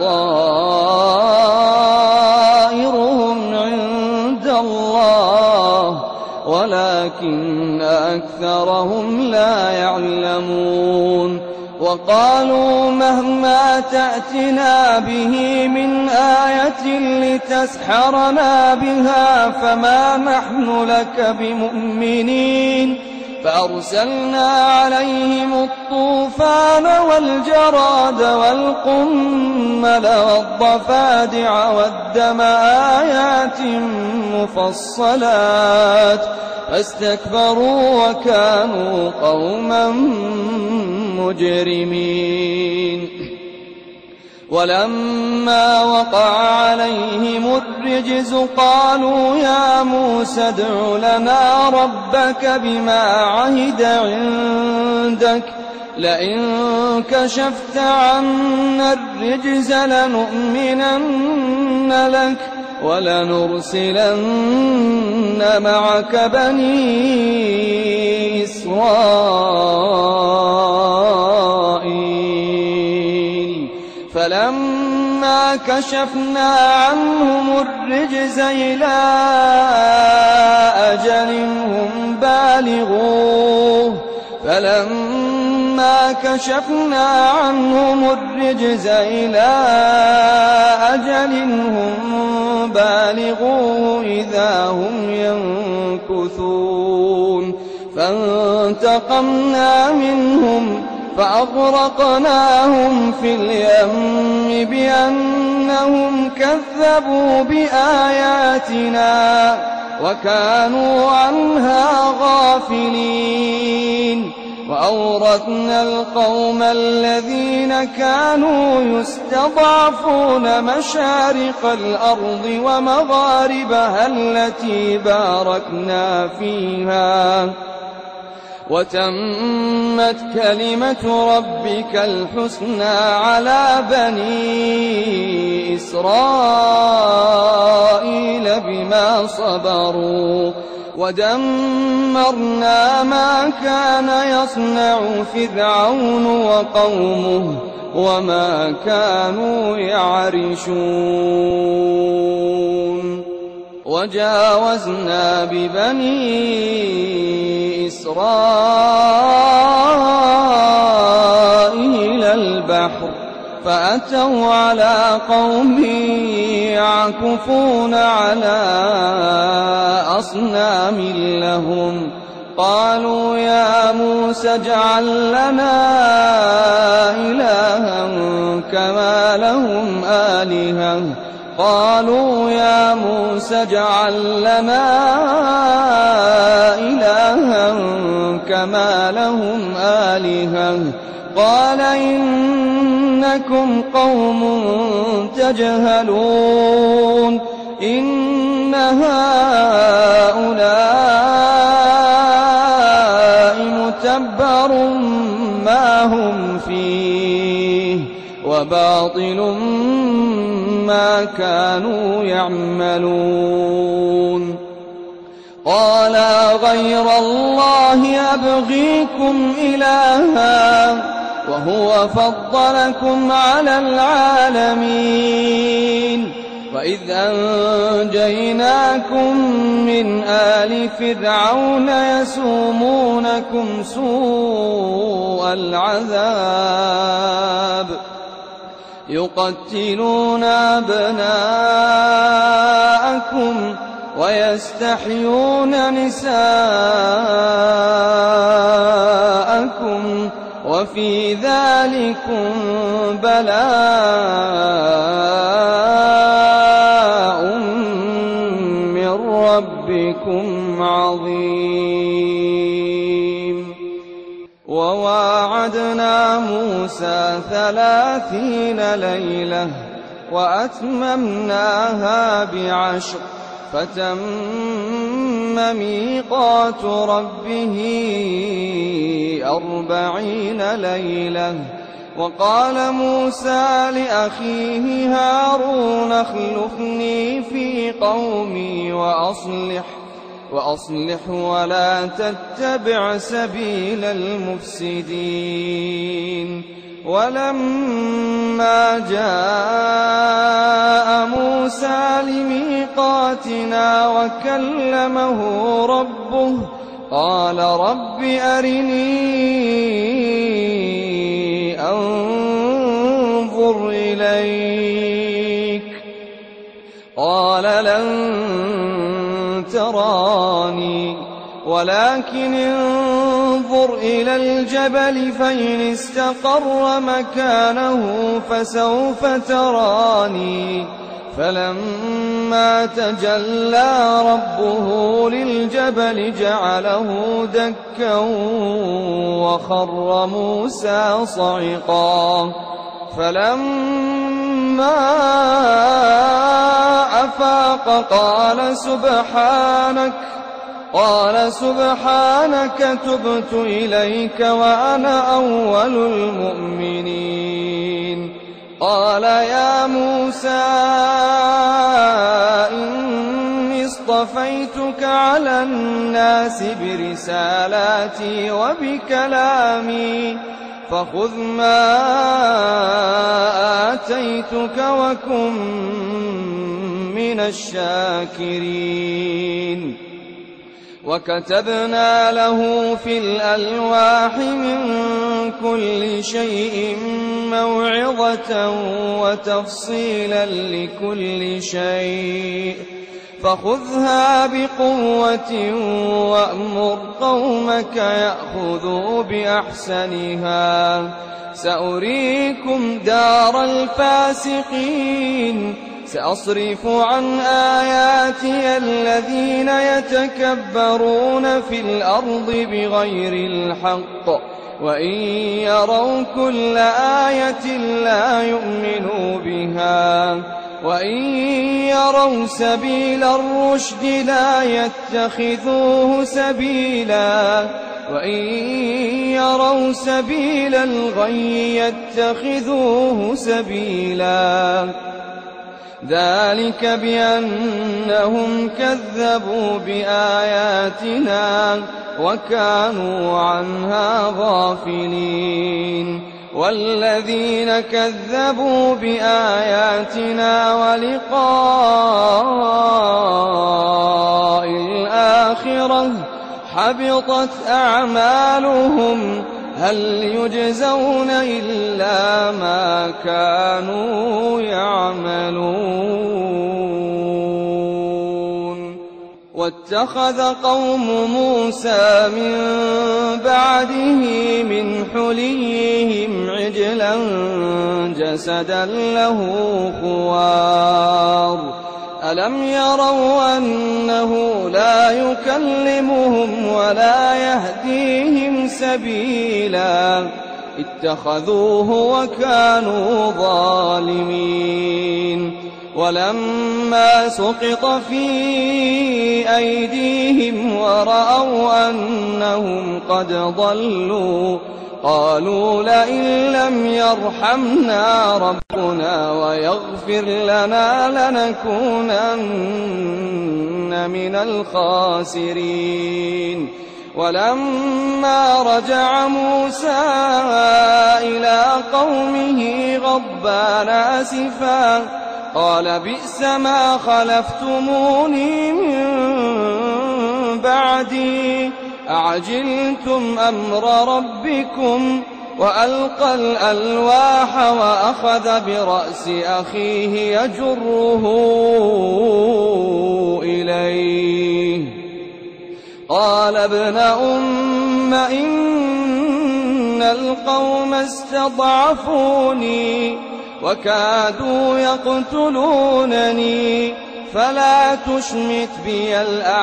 Speaker 2: طائرهم عند الله ولكن ولكن أكثرهم لا يعلمون وقالوا مهما تأتنا به من آية لتسحرنا بها فما نحن لك بمؤمنين فأرسلنا عليهم الطوفان والجراد والقمل والضفادع والدم آيات مفصلات فاستكبروا وكانوا قوما مجرمين ولما وقع عليهم الرجز قالوا يا موسى ادع لنا ربك بما عهد عندك لئن كشفت عنا الرجز لنؤمنن لك ولنرسلن معك بني إسرائيل فلما كشفنا عنهم الرجز إلى أجل هم بالغوه فلما كشفنا عنهم الرجز إلى أجل هم بالغوه إذا هم ينكثون فانتقمنا منهم فأغرقناهم في اليم بأنهم كذبوا بآياتنا وكانوا عنها غافلين وأورثنا القوم الذين كانوا يستضعفون مشارق الأرض ومغاربها التي باركنا فيها وتمت كلمة ربك الحسنى على بني إسرائيل بما صبروا ودمرنا ما كان يصنع فرعون وقومه وما كانوا يعرشون وجاوزنا ببني إسرائيل البحر فأتوا على قوم يعكفون على أصنام لهم قالوا يا موسى اجعل لنا إلها كما لهم آلهة قالوا يا موسى اجعل لنا إلها كما لهم آلهة قال إنكم قوم تجهلون إن هؤلاء متبر ما هم فيه وباطل ما كانوا يعملون قال غير الله أبغيكم إلها وهو فضلكم على العالمين وإذ أنجيناكم من آل فرعون يسومونكم سوء العذاب يقتلون أبناءكم ويستحيون نساءكم وفي ذلكم بلاء من ربكم عظيم وواعدنا موسى ثلاثين ليلة وأتممناها بعشر فتم ميقات ربه أربعين ليلة وقال موسى لأخيه هارون اخلفني في قومي وأصلح وأصلح ولا تتبع سبيل المفسدين ولما جاء موسى لميقاتنا وكلمه ربه قال رب أرني أنظر إليك قال لن تراني ولكن انظر إلى الجبل فإن استقر مكانه فسوف تراني فلما تجلى ربه للجبل جعله دكا وخر موسى صعقا فلما أفاق قال سبحانك قال سبحانك تبت إليك وأنا أول المؤمنين قال يا موسى إني اصطفيتك على الناس برسالاتي وبكلامي فخذ ما آتيتك وكن من الشاكرين وكتبنا له في الألواح من كل شيء موعظة وتفصيلا لكل شيء فخذها بقوة وأمر قومك يأخذوا بأحسنها سأريكم دار الفاسقين سأصرف عن آياتي الذين يتكبرون في الأرض بغير الحق وإن يروا كل آية لا يؤمنوا بها وإن يروا سبيل الرشد لا يتخذوه سبيلا وإن يروا سبيل الغي يتخذوه سبيلا ذلك بأنهم كذبوا بآياتنا وكانوا عنها غافلين والذين كذبوا بآياتنا ولقاء الآخرة حبطت أعمالهم هل يجزون إلا ما كانوا يعملون واتخذ قوم موسى من بعده من حليهم عجلا جسدا له خوار ألم يروا أنه لا يكلمهم ولا يهديهم سبيلا اتخذوه وكانوا ظالمين ولما سقط في أيديهم ورأوا أنهم قد ضلوا قالوا لئن لم يرحمنا ربنا ويغفر لنا لنكونن من الخاسرين ولما رجع موسى إلى قومه غضبان أسفا قال بئس ما خلفتموني من بعدي أعجلتم أمر ربكم وألقى الألواح وأخذ برأس أخيه يجره إليه قال ابن أم إن القوم استضعفوني وكادوا يقتلونني فلا تشمت بي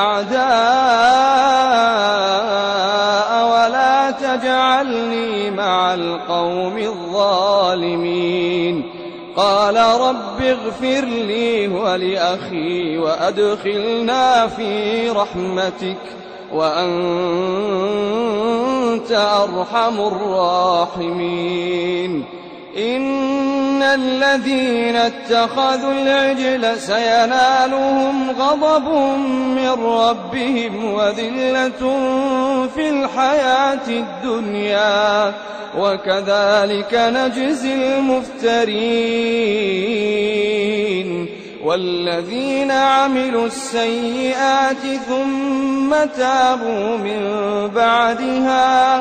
Speaker 2: الأعداء ولا تجعلني مع القوم الظالمين قال رب اغفر لي ولأخي وأدخلنا في رحمتك وأنت أرحم الراحمين إن الذين اتخذوا العجل سينالهم غضب من ربهم وذلة في الحياة الدنيا وكذلك نجزي المفترين والذين عملوا السيئات ثم تابوا من بعدها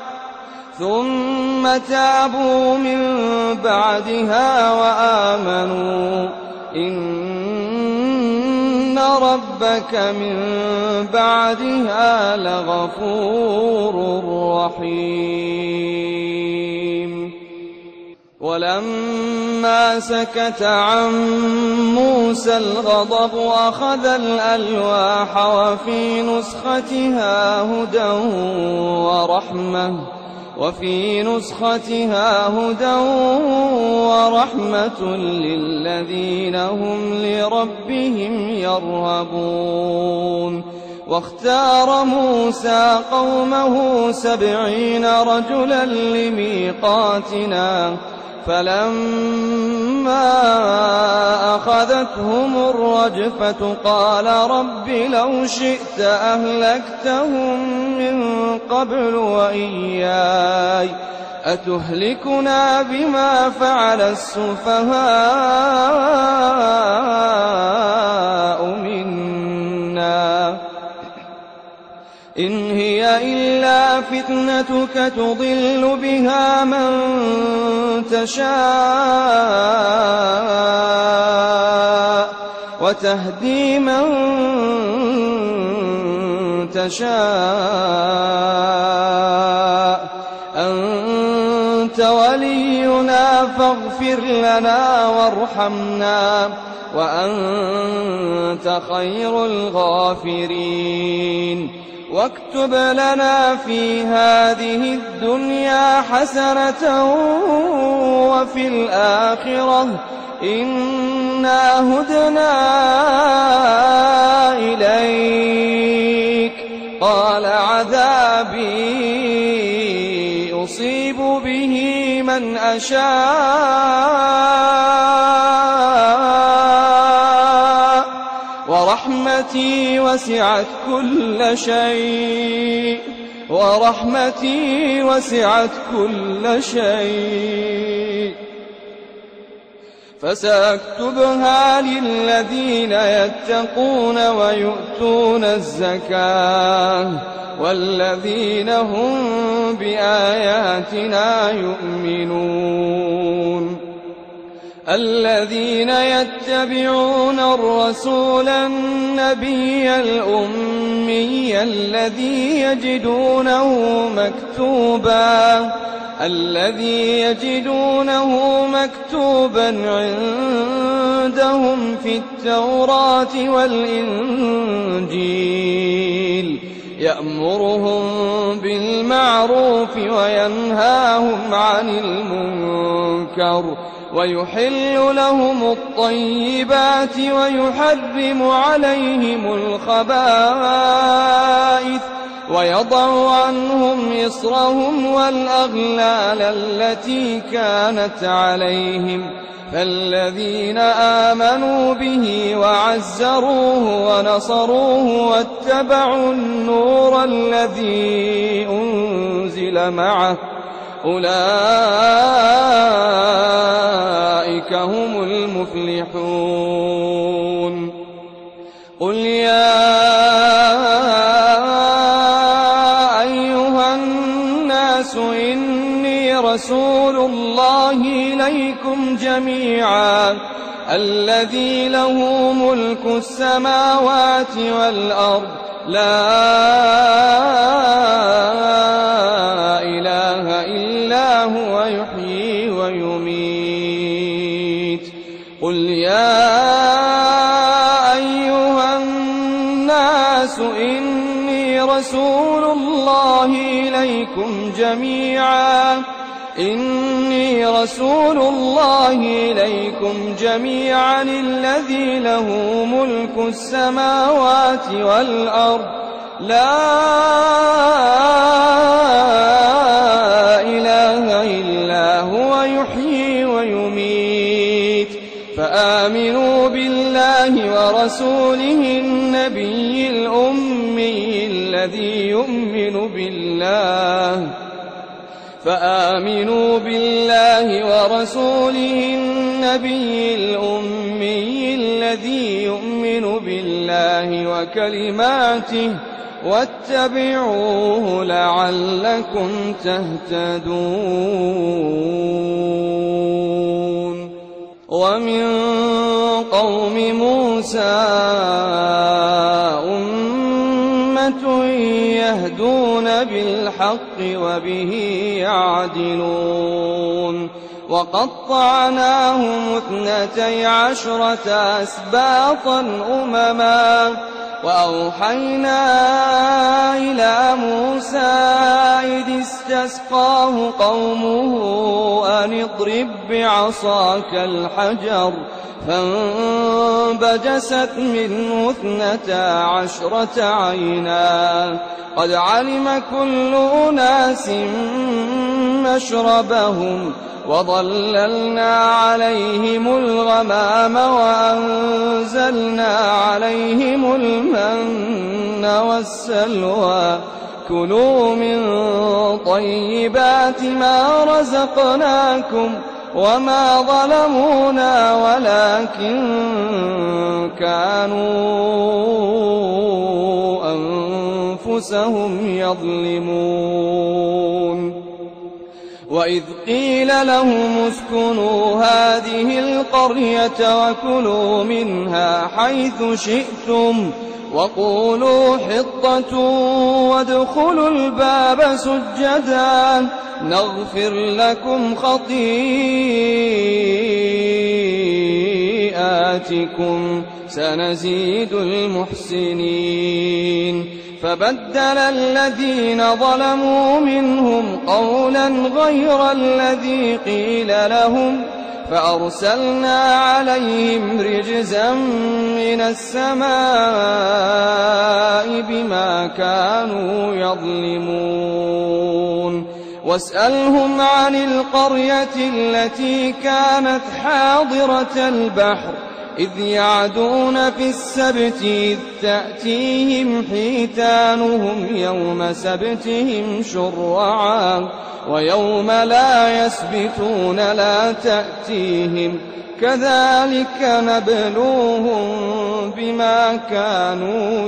Speaker 2: ثم تابوا من بعدها وآمنوا إن ربك من بعدها لغفور رحيم. ولما سكت عن موسى الغضب أخذ الألواح وفي نسختها هدى ورحمة وفي نسختها هدى ورحمة للذين هم لربهم يرهبون. واختار موسى قومه سبعين رجلا لميقاتنا فلما أخذتهم الرجفة قال رب لو شئت أهلكتهم من قبل وإياي أتهلكنا بما فعل السفهاء منا إن هي إلا فتنتك تضل بها من تشاء وتهدي من تشاء أنت ولينا فاغفر لنا وارحمنا وأنت خير الغافرين. واكتب لنا في هذه الدنيا حسنة وفي الآخرة إنا هدنا إليك قال عذابي أصيب به من أشاء ورحمتي وسعت كل شيء ورحمتي وسعت كل شيء فسأكتبها للذين يتقون ويؤتون الزكاة والذين هم بآياتنا يؤمنون. الذين يتبعون الرسول النبي الأمي الذي يجدونه مكتوبا الذي يجدونه مكتوبا عندهم في التوراة والإنجيل يأمرهم بالمعروف وينهاهم عن المنكر ويحل لهم الطيبات ويحرم عليهم الخبائث ويضع عنهم إصرهم والأغلال التي كانت عليهم فالذين آمنوا به وعزروه ونصروه واتبعوا النور الذي أنزل معه أولئك هم المفلحون. قل يا أيها الناس إني رسول الله إليكم جميعا الذي له ملك السماوات والأرض لا إله إلا هو يحيي ويميت. قل يا أيها الناس إني رسول الله إليكم جميعا إني رسول الله إليكم جميعا الذي له ملك السماوات والأرض لا إله إلا هو يحيي ويميت. فآمنوا بالله ورسوله النبي الأمي الذي يؤمن بالله فآمنوا بالله ورسوله النبي الأمي الذي يؤمن بالله وكلماته واتبعوه لعلكم تهتدون. ومن قوم موسى أمة يهدون بالحق وبه يعدلون. وقطعناهم اثنتي عشرة أسباطا أمما وأوحينا إلى موسى إذ استسقاه قومه أن اضرب بعصاك الحجر فانبجست منه اثنتا عشرة عينا قد علم كل أناس مشربهم وظللنا عليهم الغمام وأنزلنا عليهم المن والسلوى كلوا من طيبات ما رزقناكم وما ظلمونا ولكن كانوا أنفسهم يظلمون. وإذ قيل لهم اسكنوا هذه القرية وكلوا منها حيث شئتم وقولوا حطة وادخلوا الباب سجدا نغفر لكم خطيئاتكم سنزيد المحسنين. فبدل الذين ظلموا منهم قولا غير الذي قيل لهم فأرسلنا عليهم رجزا من السماء بما كانوا يظلمون. واسألهم عن القرية التي كانت حاضرة البحر إذ يعدون في السبت إذ تأتيهم حيتانهم يوم سبتهم شرعا ويوم لا يسبتون لا تأتيهم كذلك نبلوهم بما كانوا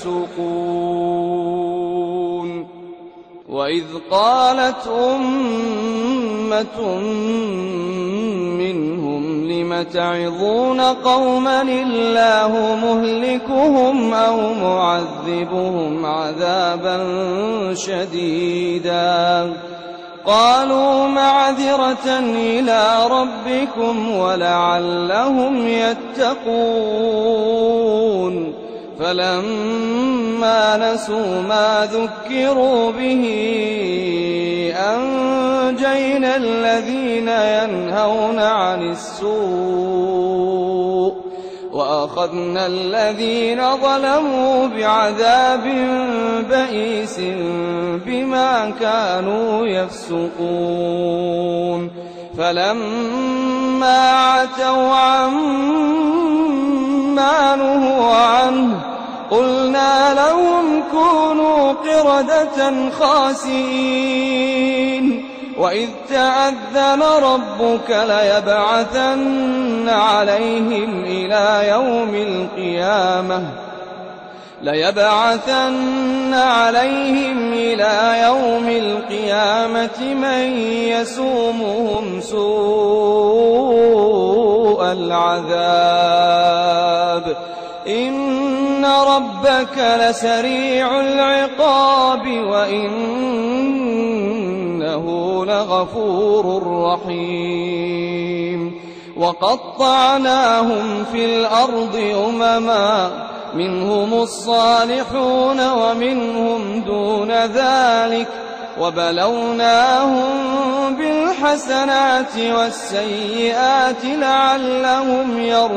Speaker 2: يفسقون. وإذ قالت أمة منهم لم تعظون قوما الله مهلكهم أو معذبهم عذابا شديدا قالوا معذرة إلى ربكم ولعلهم يتقون. فلما نسوا ما ذكروا به أنجينا الذين ينهون عن السوء وأخذنا الذين ظلموا بعذاب بئيس بما كانوا يفسقون. فلما عتوا عما نهوا عنه قلنا لهم كونوا قردة خاسئين. وإذ تأذن ربك ليبعثن عليهم إلى يوم القيامة ليبعثن عليهم إلى يوم القيامة من يسومهم سوء العذاب إن ربك لسريع العقاب وإنه لغفور رحيم. وقطعناهم في الأرض أمما منهم الصالحون ومنهم دون ذلك وبلوناهم بالحسنات والسيئات لعلهم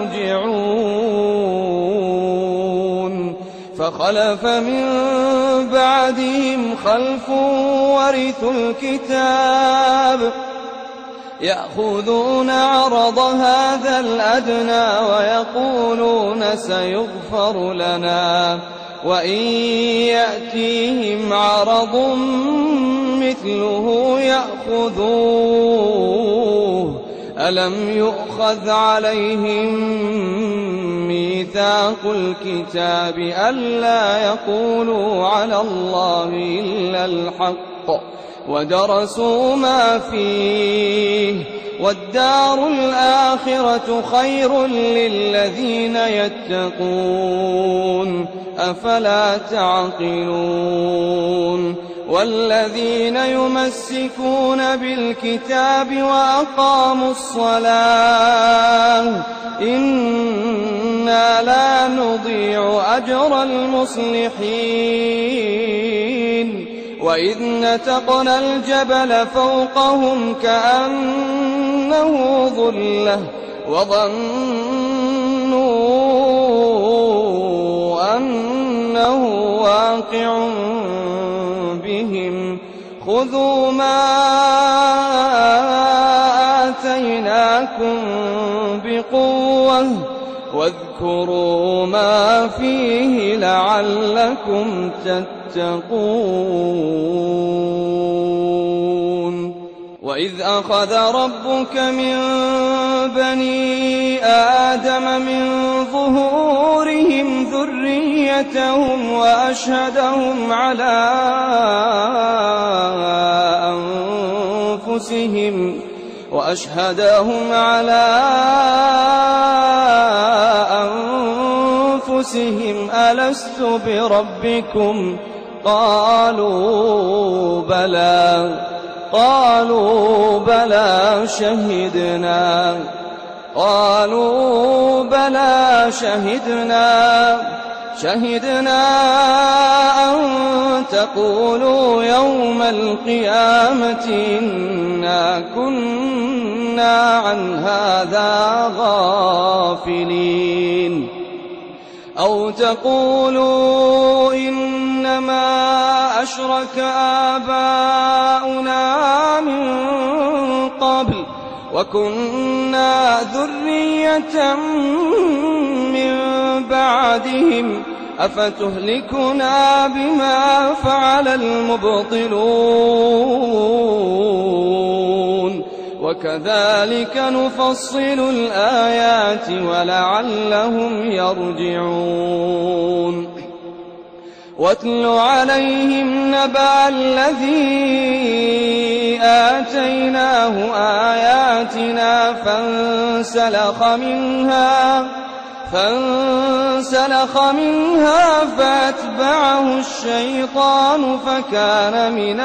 Speaker 2: يرجعون. فخلف من بعدهم خلف ورثوا الكتاب يأخذون عرض هذا الأدنى ويقولون سيغفر لنا وإن يأتيهم عرض مثله يأخذوه ألم يؤخذ عليهم ميثاق الكتاب ألا يقولوا على الله إلا الحق ودرسوا ما فيه والدار الآخرة خير للذين يتقون أفلا تعقلون والذين يمسكون بالكتاب وأقاموا الصلاة إنا لا نضيع أجر المصلحين وإذ نتقنا الجبل فوقهم كأنه ظلة وظنوا أنه واقع بهم خذوا ما آتيناكم بقوة واذكروا ما فيه لعلكم تتقون وإذ أخذ ربك من بني آدم من ظهورهم ذريتهم وأشهدهم على أنفسهم وأشهدهم على أنفسهم ألست بربكم قالوا بلى قالوا بلى شهدنا قالوا بلى شهدنا شهدنا أن تقولوا يوم القيامة إنا كنا عن هذا غافلين أو تقولوا إنما أشرك آباؤنا من قبل وكنا ذرية من بعدهم أفتهلكنا بما فعل المبطلون وكذلك نفصل الآيات ولعلهم يرجعون واتل عليهم نبأ الذي آتيناه آياتنا فانسلخ منها فانسلخ منها فأتبعه الشيطان فكان من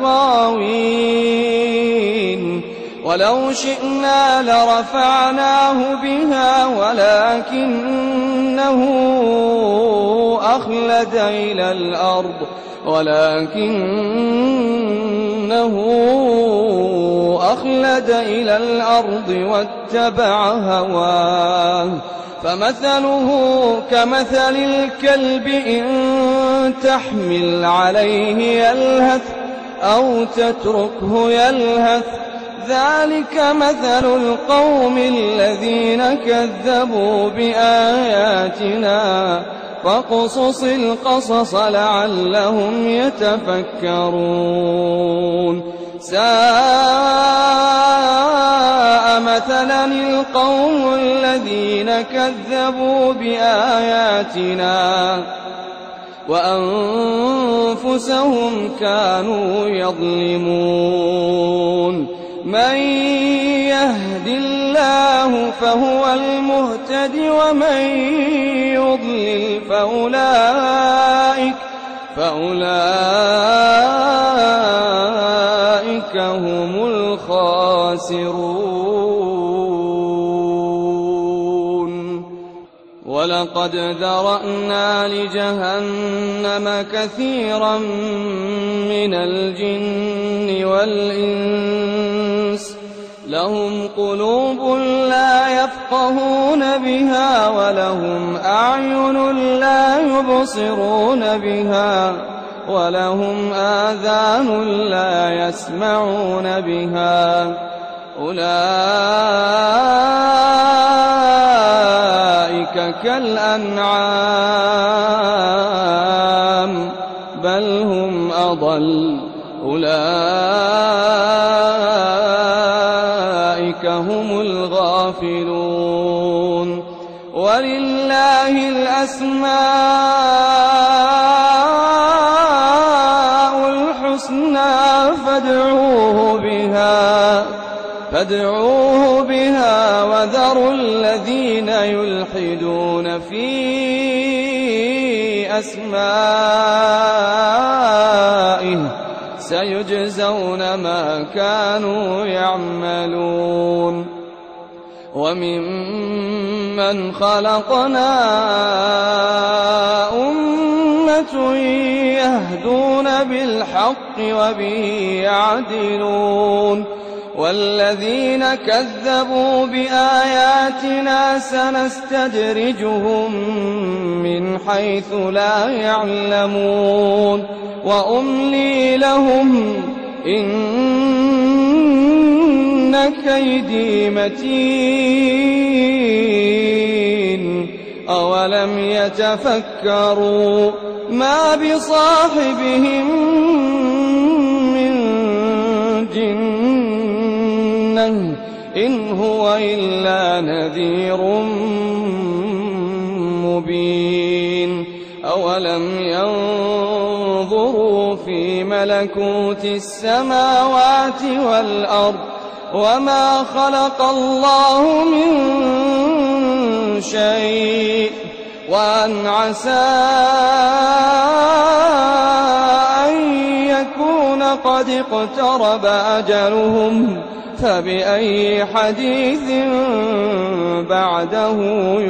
Speaker 2: الغاوين ولو شئنا لرفعناه بها ولكنه أخلد إلى الأرض ولكنه أخلد إلى الأرض واتبع هواه فمثله كمثل الكلب إن تحمل عليه يلهث أو تتركه يلهث ذلك مثل القوم الذين كذبوا بآياتنا فاقصص القصص لعلهم يتفكرون ساء مثلا القوم الذين كذبوا بآياتنا وأنفسهم كانوا يظلمون من يهد الله فهو المهتد ومن يضلل فأولئك, فأولئك هم الخاسرون ولقد ذرأنا لجهنم كثيرا من الجن والإنس لهم قلوب لا يفقهون بها ولهم أعين لا يبصرون بها ولهم آذان لا يسمعون بها أولئك كالأنعام أضل أولئك هم الغافلون ولله الأسماء الحسنى فادعوه بها فادعوه بها وذروا الذين يلحدون في أسمائه سيجزون ما كانوا يعملون وممن خلقنا أمة يهدون بالحق وبه يعدلون والذين كذبوا بآياتنا سنستدرجهم من حيث لا يعلمون وأملي لهم إن كيدي متين أولم يتفكروا ما بصاحبهم من جنة إن هو إلا نذير مبين أولم ينظروا في ملكوت السماوات والأرض وما خلق الله من شيء وأن عسى أن يكون قد اقترب أجلهم فبأي حديث بعده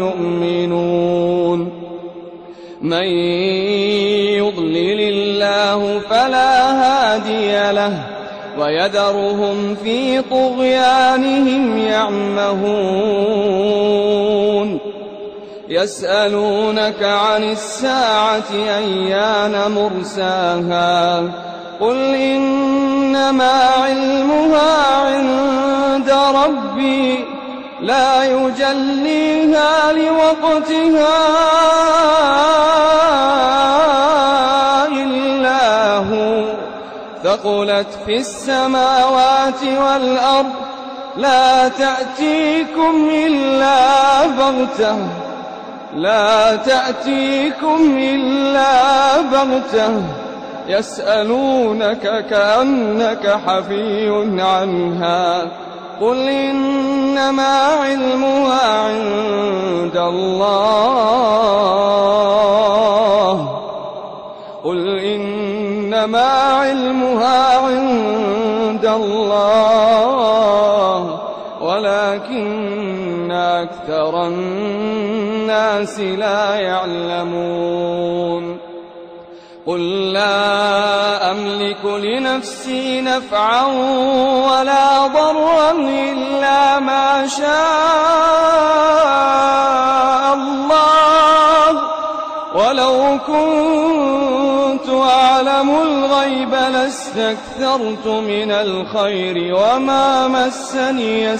Speaker 2: يؤمنون من يضلل الله فلا هادي له ويذرهم في طغيانهم يعمهون يسألونك عن الساعة أيان مرساها قل إنما علمها عند ربي لا يجليها لوقتها إلا هو ثقلت في السماوات والأرض لا تأتيكم إلا بغتة لا تأتيكم إلا بغتة يسألونك كأنك حفي عنها قل إنما علمها عند الله قل إنما علمها عند الله ولكن أكثر الناس لا يعلمون قل لا أملك لنفسي نفعا ولا ضرا إلا ما شاء الله ولو كنت أعلم الغيب لاستكثرت من الخير وما مسني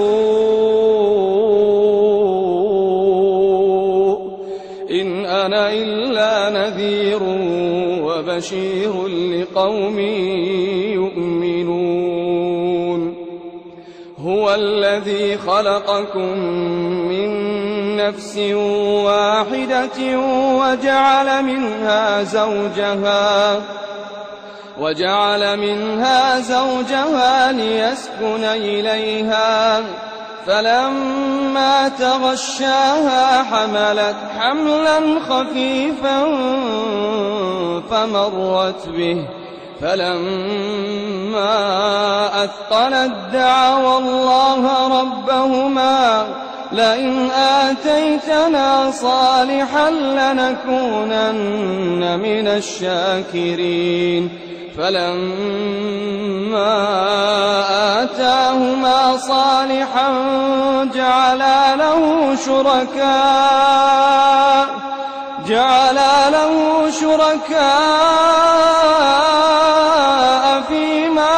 Speaker 2: السوء إن أنا إلا نذير وبشير لقوم يؤمنون هو الذي خلقكم من نفس واحدة وجعل منها زوجها وجعل منها زوجها ليسكن إليها فلما تغشاها حملت حملا خفيفا فمرت به فلما أثقلت دعوا الله ربهما لئن آتيتنا صالحا لنكونن من الشاكرين فلما آتاهما صالحا جعلا له شركاء جعلا له شركاء فيما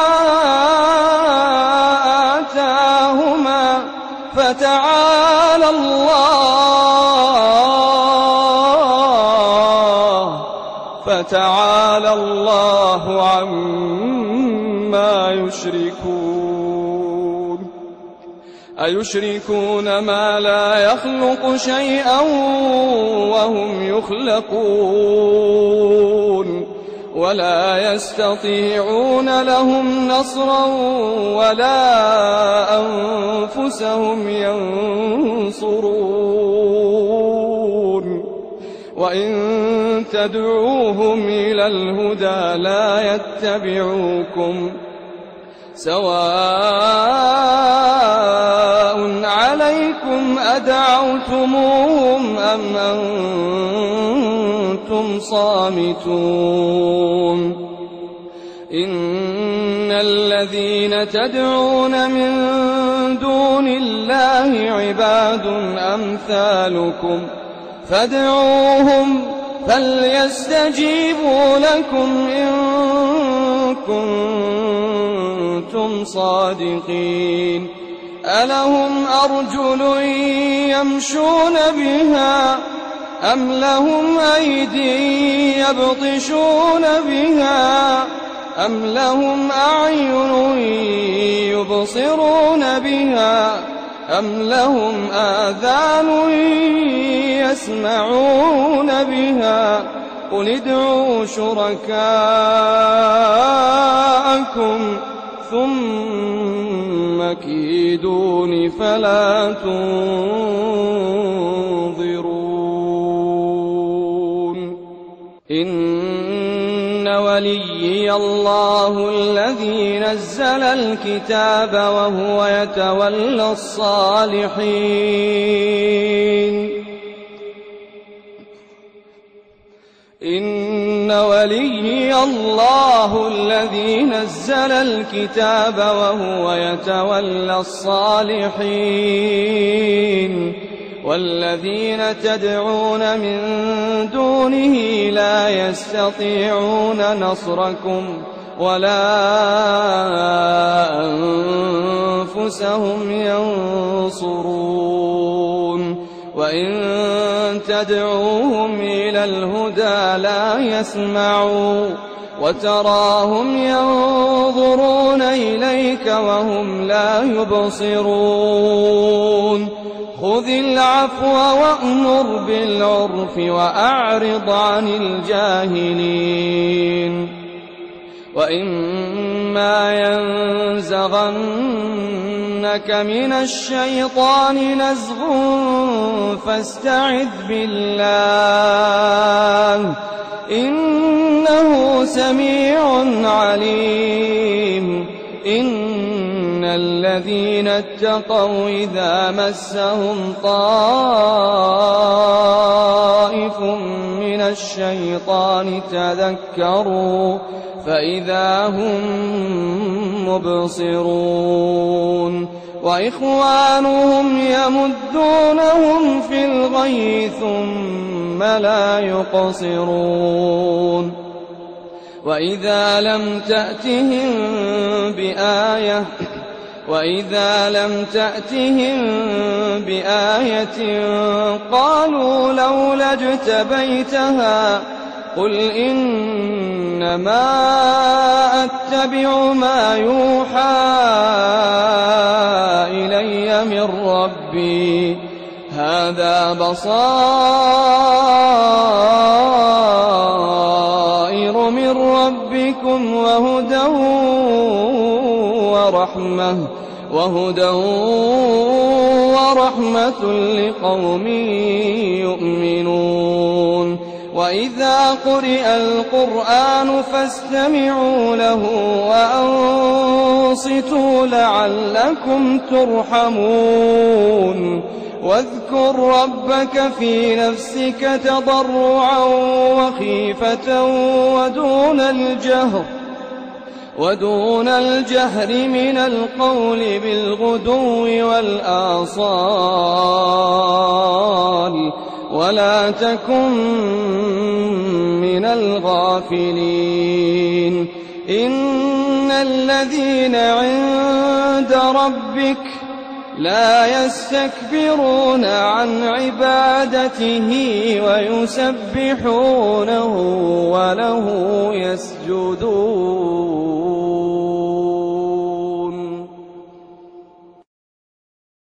Speaker 2: آتاهما فتعالى الله فتعالى الله الله عما يشركون أيشركون ما لا يخلق شيئا وهم يخلقون ولا يستطيعون لهم نصرا ولا أنفسهم ينصرون وإن تدعوهم إلى الهدى لا يتبعوكم سواء عليكم أدعوتموهم أم أنتم صامتون إن الذين تدعون من دون الله عباد أمثالكم فادعوهم فليستجيبوا لكم إن كنتم صادقين ألهم أرجل يمشون بها أم لهم أيدي يبطشون بها أم لهم أعين يبصرون بها أم لهم آذان يسمعون بها قل ادعوا شركاءكم ثم كيدون فلا تنظرون إن وليي الله الذي نزل الكتاب وهو يتولى الصالحين إن وليي الله الذي نزل الكتاب وهو يتولى الصالحين والذين تدعون من دونه لا يستطيعون نصركم ولا أنفسهم ينصرون وإن تدعوهم إلى الهدى لا يسمعوا وتراهم ينظرون إليك وهم لا يبصرون خذ العفو وأمر بالعرف وأعرض عن الجاهلين وإما ينزغنك من الشيطان نزغ فاستعذ بالله إنه سميع عليم إن الذين اتقوا إذا مسهم طائف من الشيطان تذكروا فإذا هم مبصرون وإخوانهم يمدونهم في الغي ثم لا يقصرون وإذا لم تأتهم بآية وإذا لم تأتهم بآية قالوا لولا اجتبيتها قل إنما أتبع ما يوحى إلي من ربي هذا بصائر من ربكم وهدى ورحمة وهدى ورحمة لقوم يؤمنون وإذا قرئ القرآن فاستمعوا له وأنصتوا لعلكم ترحمون واذكر ربك في نفسك تضرعا وخيفة ودون الجهر ودون الجهر من القول بالغدو والآصال ولا تكن من الغافلين إن الذين عند ربك لا يستكبرون عن عبادته ويسبحونه وله يسجدون.